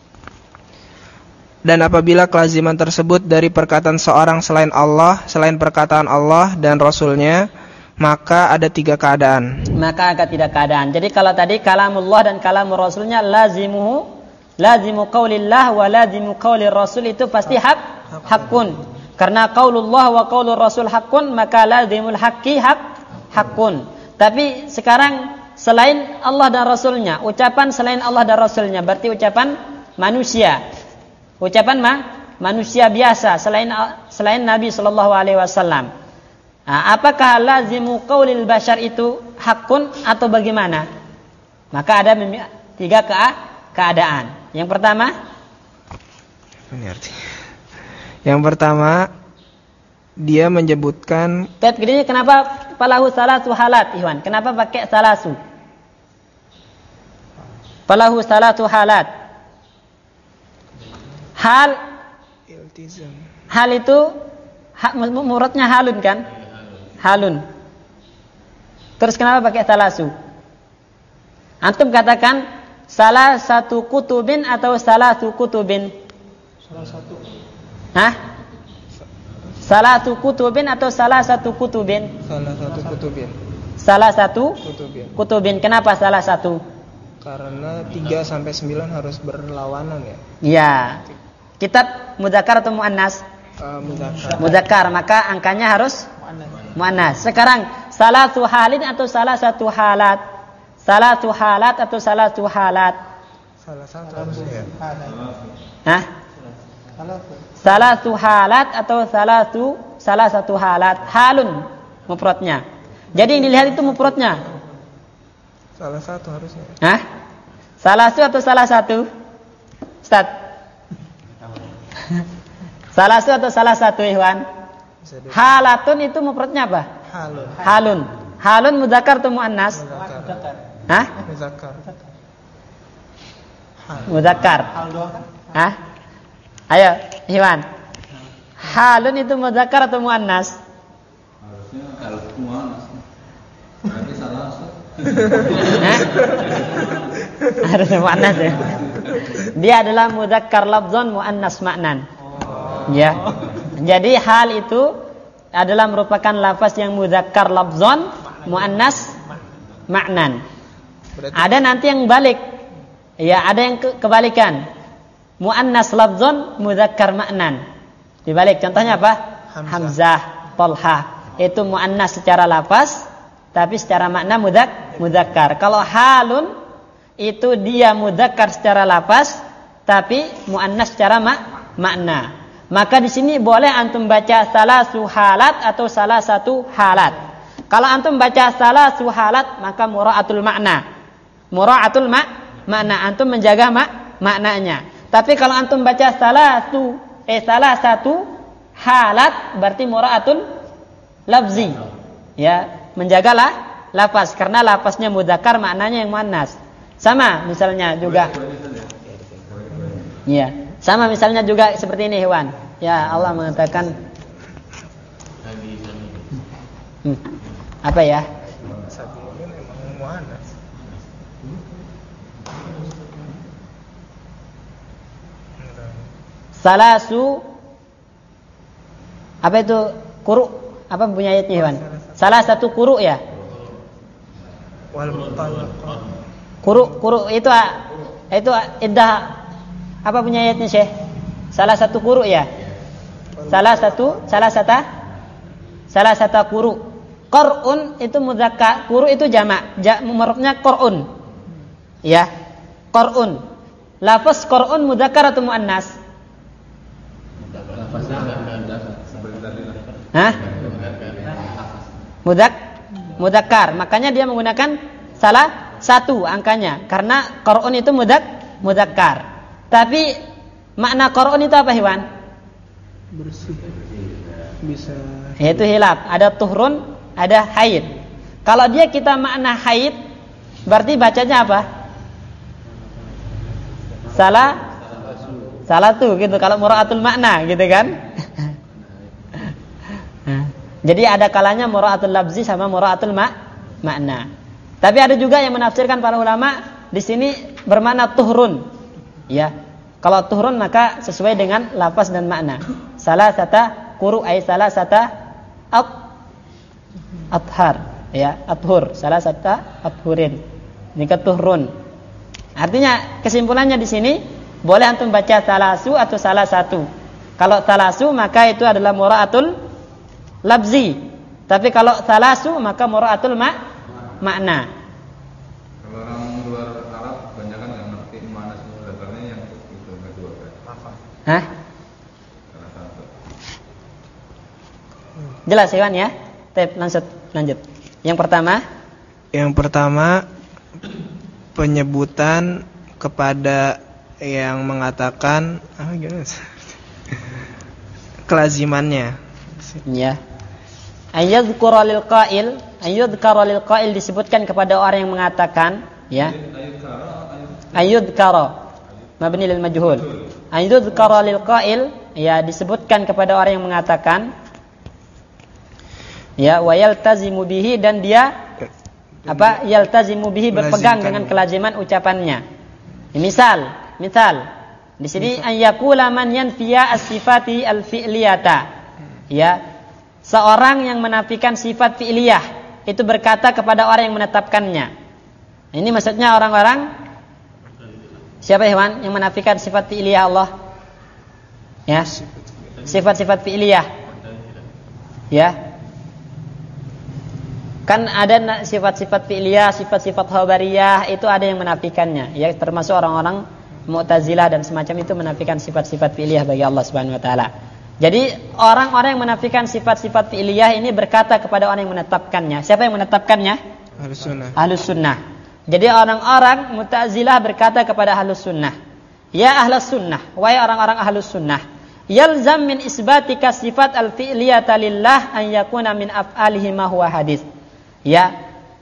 Dan apabila kelaziman tersebut dari perkataan seorang selain Allah, selain perkataan Allah dan Rasulnya, maka ada tiga keadaan. Maka ada tiga keadaan. Jadi kalau tadi kalamullah dan kalamur Rasulnya lazimuhu, lazimu qaulillah wa lazimu qaulir Rasul itu pasti hak, hakun. Karena qaulullah wa qaulur Rasul hakun, maka lazimul haqqi hak, hakun. Tapi sekarang selain Allah dan Rasulnya, ucapan selain Allah dan Rasulnya, berarti ucapan manusia. Ucapan mah manusia biasa selain selain Nabi sallallahu alaihi wasallam. Nah, apakah lazimu qaulil bashar itu hakun atau bagaimana? Maka ada tiga keadaan. Yang pertama, yang pertama dia menyebutkan. Tet gini kenapa falahu salatu halat, Ikhwan? Kenapa pakai salasu? Falahu salatu halat. Hal iltizam. Hal itu ha, muradnya halun kan? Halun. Terus kenapa pakai salasu? Antum katakan salah satu kutubin atau salah satu kutubin? Salah satu. Hah? Salah satu kutubin atau salah satu kutubin? Salah satu kutubin. Salah satu kutubin. Kutubin. Kenapa salah satu? Karena tiga sampai sembilan harus berlawanan ya. Iya. Kitab mudzakkar atau muannas? Uh, mudzakkar. Mudzakkar, maka angkanya harus muannas. Sekarang salah satu halin atau salah satu halat? Salah satu halat atau salah satu halat? Salah satu harusnya. Hah? Salah satu halat atau salah satu salah satu halat? Halun mufradnya. Jadi yang dilihat itu mufradnya. Salah satu harusnya. Hah? Salah satu atau salah satu? Ustaz. Salah satu atau salah satu, Ikhwan? Halatun itu mufradnya apa? Halun. Halun. Halun mudzakkar atau muannas? Mudzakkar. Hah? Mudzakkar. Mudzakkar. Hah? Ayo, Ikhwan. Halun itu mudzakkar atau muannas? Harusnya kalau muannas. Berarti salah. Hah? Harusnya muannas ya. Dia adalah mudzakkar lafzan muannas maknan. Oh. Ya. Jadi hal itu adalah merupakan lafaz yang mudzakkar lafzan muannas maknan. Ada nanti yang balik. Ya, ada yang ke- kebalikan. Muannas lafzan mudzakkar maknan. Dibalik contohnya apa? Hamzah, Hamzah Thalha. Itu muannas secara lafaz, tapi secara makna mudak mudzakkar. Kalau halun itu dia mudzakkar secara lafaz tapi muannas secara mak makna. Maka di sini boleh antum baca salah satu halat atau salah satu halat. Kalau antum baca salah satu halat maka mura'atul makna. Mura'atul mak makna, antum menjaga mak maknanya. Tapi kalau antum baca salah satu eh salah satu halat berarti mura'atul lafzi. Ya, menjagalah lafaz karena lafaznya mudzakkar maknanya yang muannas. Sama misalnya juga. Iya. Sama misalnya juga seperti ini hewan. Ya Allah mengatakan hmm, apa ya? Salasu apa itu kuru? Apa punya ayatnya hewan? Salah satu kuru ya? Kuru kuru itu itu iddah. Apa punya ayatnya Syekh? Salah satu kuru ya? Salah satu, salah satu, salah satu kuru. Qur'un itu mudzakkar, kuru itu jamak. Ja, murabnya qur'un. Ya. Qur'un. Lafaz qur'un mudzakkar atau muannas? Hah? Mudzak mudzakkar. Makanya dia menggunakan salah satu angkanya karena qur'un itu mudzak mudzakkar. Tapi makna Qur'an itu apa hewan? Bersih. Bisa. Itu hilaf. Ada tuhrun, ada haid. Kalau dia kita makna haid, berarti bacanya apa? Salah. Salah tuh gitu. Kalau mura'atul makna gitu kan? Jadi ada kalanya mura'atul lafzi sama mura'atul mak makna. Tapi ada juga yang menafsirkan para ulama di sini bermakna tuhrun. Ya, kalau turun maka sesuai dengan lafaz dan makna. Salah sata kuru ay salah sata at athar, ya, athur, salah sata athurin. Ini keturun. Artinya kesimpulannya di sini boleh antum baca salasu atau salah satu. Kalau salasu maka itu adalah mura'atul lafzi. Tapi kalau salasu maka mura'atul mak makna. Kalau orang luar Arab banyak kan yang ngerti mana semua dasarnya yang itu kedua kan? Hah? Jelas hewan ya? Tep, lanjut, lanjut. Yang pertama, yang pertama penyebutan kepada yang mengatakan ah, gimana? Kelazimannya. Ya. Ayyadhkura lil qa'il, ayyadhkara lil qa'il disebutkan kepada orang yang mengatakan, ya. Ayyadhkara mabni lil majhul. Ayyadhkara lil qa'il, ya, disebutkan kepada orang yang mengatakan, ya, wa yaltazimu bihi, dan dia apa? Yaltazimu bihi, berpegang dengan kelaziman ucapannya. Misal, misal di sini ayyakula man yanfiya as-sifati al-fi'liyata. Ya. Seorang yang menafikan sifat fi'liyah itu berkata kepada orang yang menetapkannya. Ini maksudnya orang-orang siapa hewan yang menafikan sifat fi'liyah Allah? Ya. Sifat-sifat fi'liyah. Ya. Kan ada sifat-sifat fi'liyah, sifat-sifat khabariyah, itu ada yang menafikannya. Ya, termasuk orang-orang Mu'tazilah dan semacam itu menafikan sifat-sifat fi'liyah bagi Allah Subhanahu wa taala. Jadi orang-orang yang menafikan sifat-sifat fi'liyah ini berkata kepada orang yang menetapkannya. Siapa yang menetapkannya? Ahlus sunnah. Ahlus sunnah. Jadi orang-orang Mu'tazilah berkata kepada Ahlus sunnah, ya Ahlus sunnah, wahai orang-orang Ahlus sunnah, yalzam min isbatika sifat al-fi'liyata lillah an yakuna min af'alihi ma huwa hadis. Ya.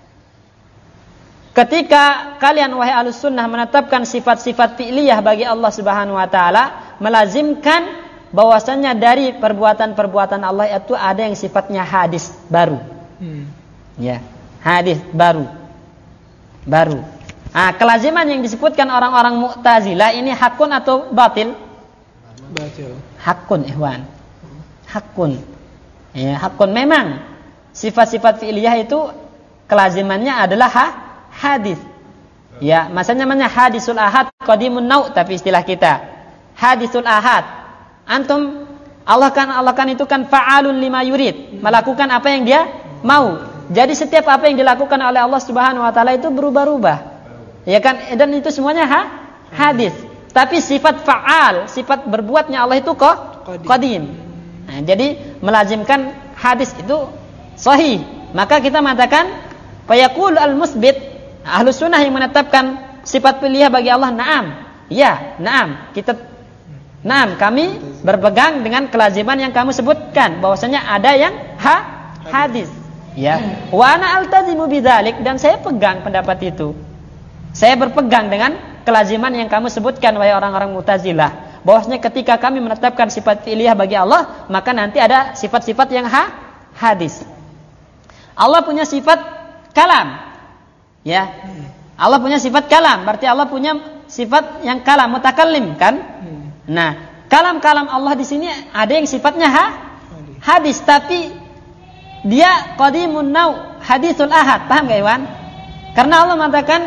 Ketika kalian wahai Ahlus sunnah menetapkan sifat-sifat fi'liyah bagi Allah Subhanahu wa taala, melazimkan bahwasanya dari perbuatan-perbuatan Allah itu ada yang sifatnya hadis baru. Hmm. Ya, hadis baru. Baru. Ah, kelaziman yang disebutkan orang-orang Mu'tazilah ini hakun atau batil? Batil. Hakun, ikhwan. Hakun. Ya, hakun memang sifat-sifat fi'liyah itu kelazimannya adalah ha, hadis. Ya, maksudnya namanya hadisul ahad qadimun nau' tapi istilah kita. Hadisul ahad. Antum Allah kan Allah kan itu kan fa'alun lima yurid, melakukan apa yang dia mau. Jadi setiap apa yang dilakukan oleh Allah Subhanahu wa taala itu berubah-ubah. Ya kan? Dan itu semuanya ha? hadis. Tapi sifat fa'al, sifat berbuatnya Allah itu kok qadim. Nah, jadi melazimkan hadis itu sahih. Maka kita mengatakan fayaqul al-musbit, Ahlus Sunnah yang menetapkan sifat fi'liyah bagi Allah, na'am. Ya, na'am. Kita na'am, kami berpegang dengan kelaziman yang kamu sebutkan, bahwasanya ada yang ha? hadis. Ya, wa ana altazimu bidzalik, dan saya pegang pendapat itu. Saya berpegang dengan kelaziman yang kamu sebutkan wahai orang-orang Mu'tazilah, bahwasanya ketika kami menetapkan sifat fi'liyah bagi Allah, maka nanti ada sifat-sifat yang ha? hadis. Allah punya sifat kalam. Ya. Allah punya sifat kalam, berarti Allah punya sifat yang kalam, mutakallim kan? Nah, kalam-kalam Allah di sini ada yang sifatnya ha? hadis, tapi dia qadimun nau, hadisul ahad. Paham gak Iwan? Karena Allah mengatakan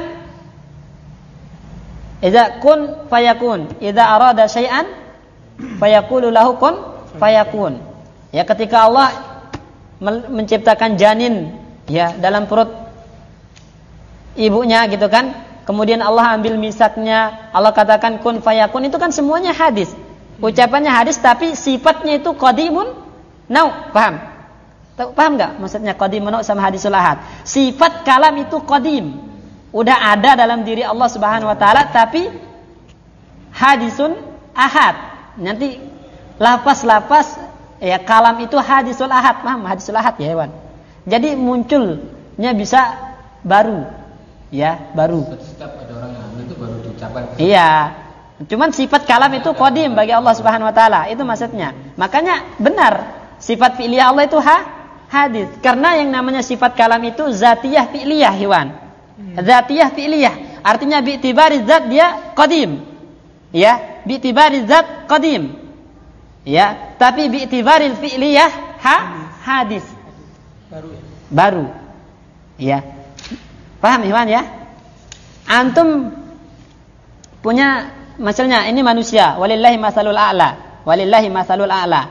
idza kun fayakun, idza arada syai'an fayaqulu lahu kun fayakun. Ya, ketika Allah menciptakan janin ya dalam perut ibunya gitu kan, kemudian Allah ambil misaknya, Allah katakan kun fayakun, itu kan semuanya hadis. Ucapannya hadis tapi sifatnya itu qadimun nau. Paham? Paham enggak maksudnya qadimun nau sama hadisul ahad? Sifat kalam itu qadim, udah ada dalam diri Allah Subhanahu wa taala, tapi hadisun ahad. Nanti lafaz-lafaz ya kalam itu hadisul ahad. Paham hadisul ahad ya hewan? Jadi munculnya bisa baru. Ya, baru. Setiap ada orang yang hamil itu baru diucapkan. Iya. Cuman sifat kalam itu qadim bagi Allah Subhanahu wa taala. Itu maksudnya. Makanya benar sifat fi'liyah Allah itu ha? hadis. Karena yang namanya sifat kalam itu zatiyah fi'liyah hewan. Zatiyah fi'liyah. Artinya bi'tibari zat dia qadim. Ya, bi'tibari zat qadim. Ya, tapi bi'tibari fi'liyah ha? hadis. Baru. Baru. Ya. Paham Iwan ya? Antum punya misalnya ini manusia, walillahi masalul a'la, walillahi masalul a'la.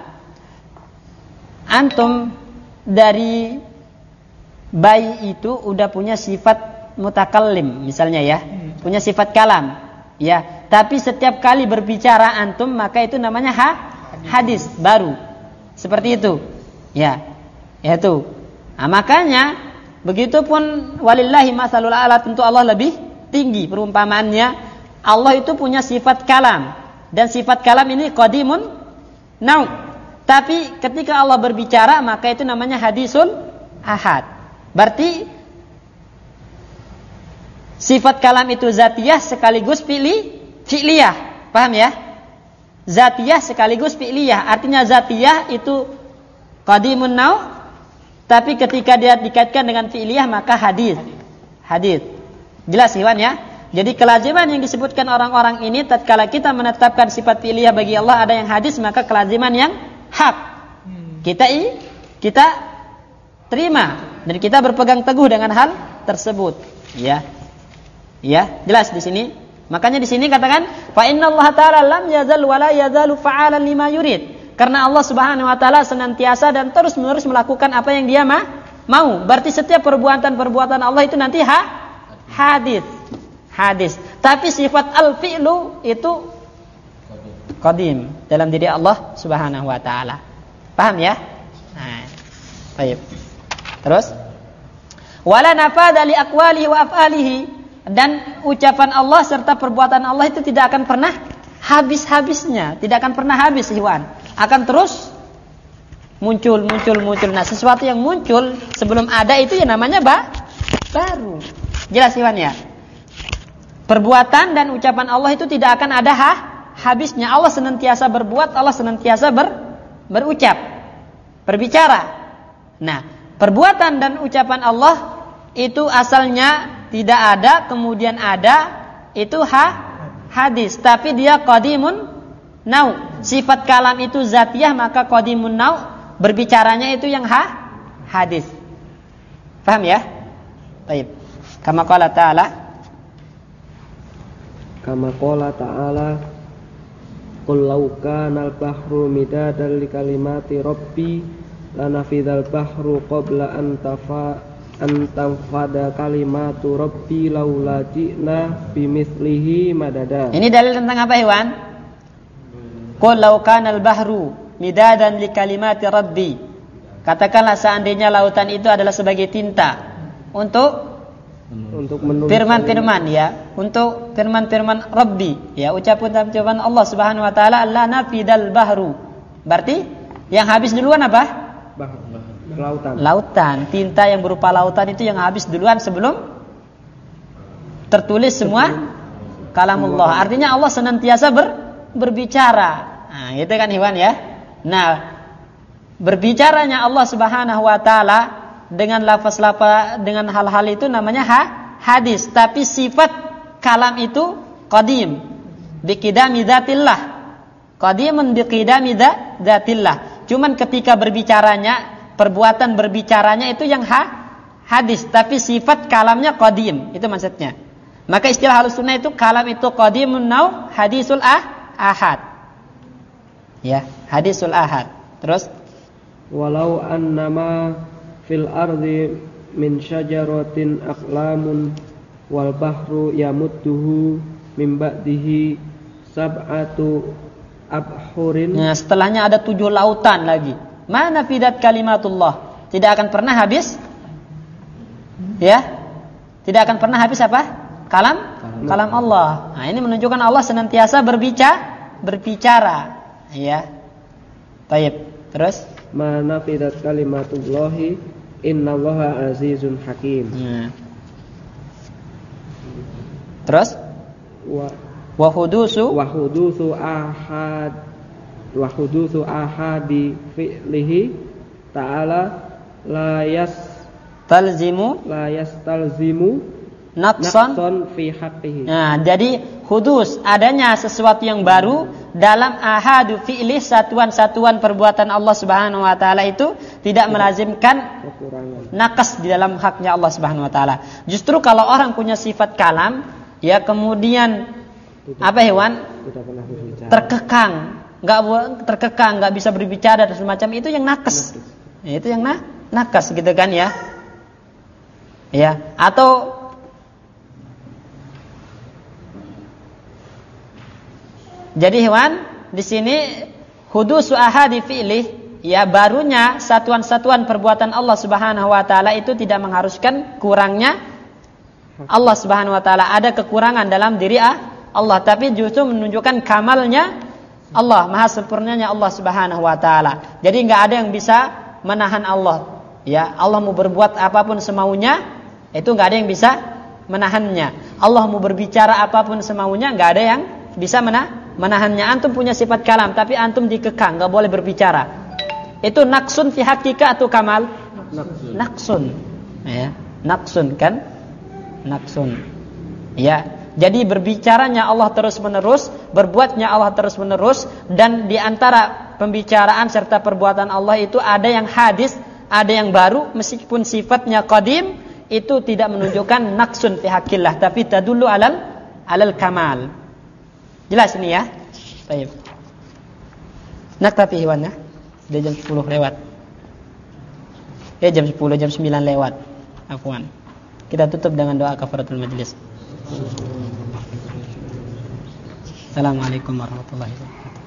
Antum dari bayi itu udah punya sifat mutakallim misalnya ya, punya sifat kalam, ya. Tapi setiap kali berbicara antum maka itu namanya ha? hadis baru. Seperti itu. Ya. Itu. Nah, makanya begitupun walillahi masalul a'la, tentu Allah lebih tinggi perumpamaannya. Allah itu punya sifat kalam, dan sifat kalam ini qadimun nau. Tapi ketika Allah berbicara maka itu namanya hadisul ahad. Berarti sifat kalam itu zatiyah sekaligus fi'li fi'liyah. Paham ya? Zatiyah sekaligus fi'liyah. Artinya zatiyah itu qadimun nau, tapi ketika dia dikaitkan dengan fi'liyah maka hadis. Hadis. Jelas Iwan ya? Jadi kelaziman yang disebutkan orang-orang ini tatkala kita menetapkan sifat fi'liyah bagi Allah ada yang hadis, maka kelaziman yang hak. Kita i, kita terima dan kita berpegang teguh dengan hal tersebut. Ya. Ya, jelas di sini. Makanya di sini katakan fa innallaha ta'ala lam yazal wa la yazalu fa'alan lima yurid. Karena Allah Subhanahu wa taala senantiasa dan terus-menerus melakukan apa yang Dia ma- mau. Berarti setiap perbuatan-perbuatan Allah itu nanti ha? hadis. Hadis. Tapi sifat al-fi'lu itu qadim dalam diri Allah Subhanahu wa taala. Paham ya? Nah. Baik. Terus wala nafada li aqwalihi wa af'alihi, dan ucapan Allah serta perbuatan Allah itu tidak akan pernah habis-habisnya, tidak akan pernah habis Iwan. Akan terus muncul, muncul, muncul. Nah, sesuatu yang muncul sebelum ada itu ya namanya ba- baru. Jelas Iwan ya? Perbuatan dan ucapan Allah itu tidak akan ada ha? habisnya. Allah senantiasa berbuat, Allah senantiasa ber, berucap, berbicara. Nah, perbuatan dan ucapan Allah itu asalnya tidak ada, kemudian ada, itu ha? hadis. Tapi dia qadimun nau. Sifat kalam itu zatiyah, maka qadimun nau, berbicaranya itu yang ha? hadis. Paham ya? Baik. Kama qala ta'ala, kama qala ta'ala qul law kana al-bahru midadan li kalimati rabbi lanafidhal bahru qabla an tafa antanfada kalimatu rabbi laula ji'na bimithlihi madada. Ini dalil tentang apa, Iwan? Qul law kana al-bahru midadan li kalimati rabbi. Katakanlah seandainya lautan itu adalah sebagai tinta untuk untuk menulis firman-firman ya, untuk firman-firman Rabbi ya, ucapan-ucapan Allah Subhanahu wa taala, la nafidal bahru. Berarti yang habis duluan apa? bah, bah, lautan. Lautan, tinta yang berupa lautan itu yang habis duluan sebelum tertulis semua kalamullah. Artinya Allah senantiasa ber, berbicara. Nah, gitu kan Iwan ya. Nah, berbicaranya Allah Subhanahu wa taala dengan lafaz-lafaz, dengan hal-hal itu namanya ha, hadis. Tapi sifat kalam itu qadim, biqidami dzatillah. Qadimun biqidami dzatillah. Cuman ketika berbicaranya, perbuatan berbicaranya itu yang ha, hadis, tapi sifat kalamnya qadim. Itu maksudnya. Maka istilah Ahlussunnah itu kalam itu qadimun nau hadisul ah, ahad. Ya, hadisul ahad. Terus walau annama fil ardi min syajaratin aqlamun wal bahru yamudduhu min ba'dihi sab'atu abhurin. Nah, setelahnya ada tujuh lautan lagi. Mana fidat kalimatullah? Tidak akan pernah habis. Ya? Tidak akan pernah habis apa? Kalam kalam Allah. Nah, ini menunjukkan Allah senantiasa berbicara, berbicara. Ya. Baik. Terus mana fidat kalimatullahi innallaha azizun hakim. Nah. Terus wa wa hudusu wa hudusu ahad wa hudusu ahadi fi'lihi ta'ala la yas talzimu la yastalzimu naqsan fi haqqihi. Nah, jadi hudus, adanya sesuatu yang baru dalam ahadu fi'lih, satuan-satuan perbuatan Allah Subhanahu wa taala itu tidak melazimkan kekurangan, naqas di dalam haknya Allah Subhanahu wa taala. Justru kalau orang punya sifat kalam, ya kemudian tidak, apa hewan? Tidak pernah berbicara. Terkekang, enggak terkekang, enggak bisa berbicara dan semacam itu yang naqas. Ya, itu yang na, naqas gitu kan ya. Ya, atau jadi hewan di sini hudusu ahadi fi'lih, ya barunya satuan-satuan perbuatan Allah Subhanahu wa taala itu tidak mengharuskan kurangnya Allah Subhanahu wa taala. Ada kekurangan dalam diri Allah, tapi justru menunjukkan kamalnya Allah, maha sempurnanya Allah Subhanahu wa taala. Jadi enggak ada yang bisa menahan Allah. Ya, Allah mau berbuat apapun semaunya, itu enggak ada yang bisa menahannya. Allah mau berbicara apapun semaunya, enggak ada yang bisa menahan menahannya. Antum punya sifat kalam, tapi antum dikekang, enggak boleh berbicara. Itu naqsun fi hakika atau kamal? Naqsun. Naqsun. Ya, naqsun kan? Naqsun. Ya. Jadi berbicaranya Allah terus-menerus, berbuatnya Allah terus-menerus, dan di antara pembicaraan serta perbuatan Allah itu ada yang hadis, ada yang baru, meskipun sifatnya qadim, itu tidak menunjukkan naqsun fi hakillah, tapi tadullu alal alal kamal. Jelas ini ya? Baik. Naktafi hewan ya? Sudah jam sepuluh lewat. Ya jam sepuluh, jam sembilan lewat. Afwan. Kita tutup dengan doa kafaratul majlis. Assalamualaikum warahmatullahi wabarakatuh.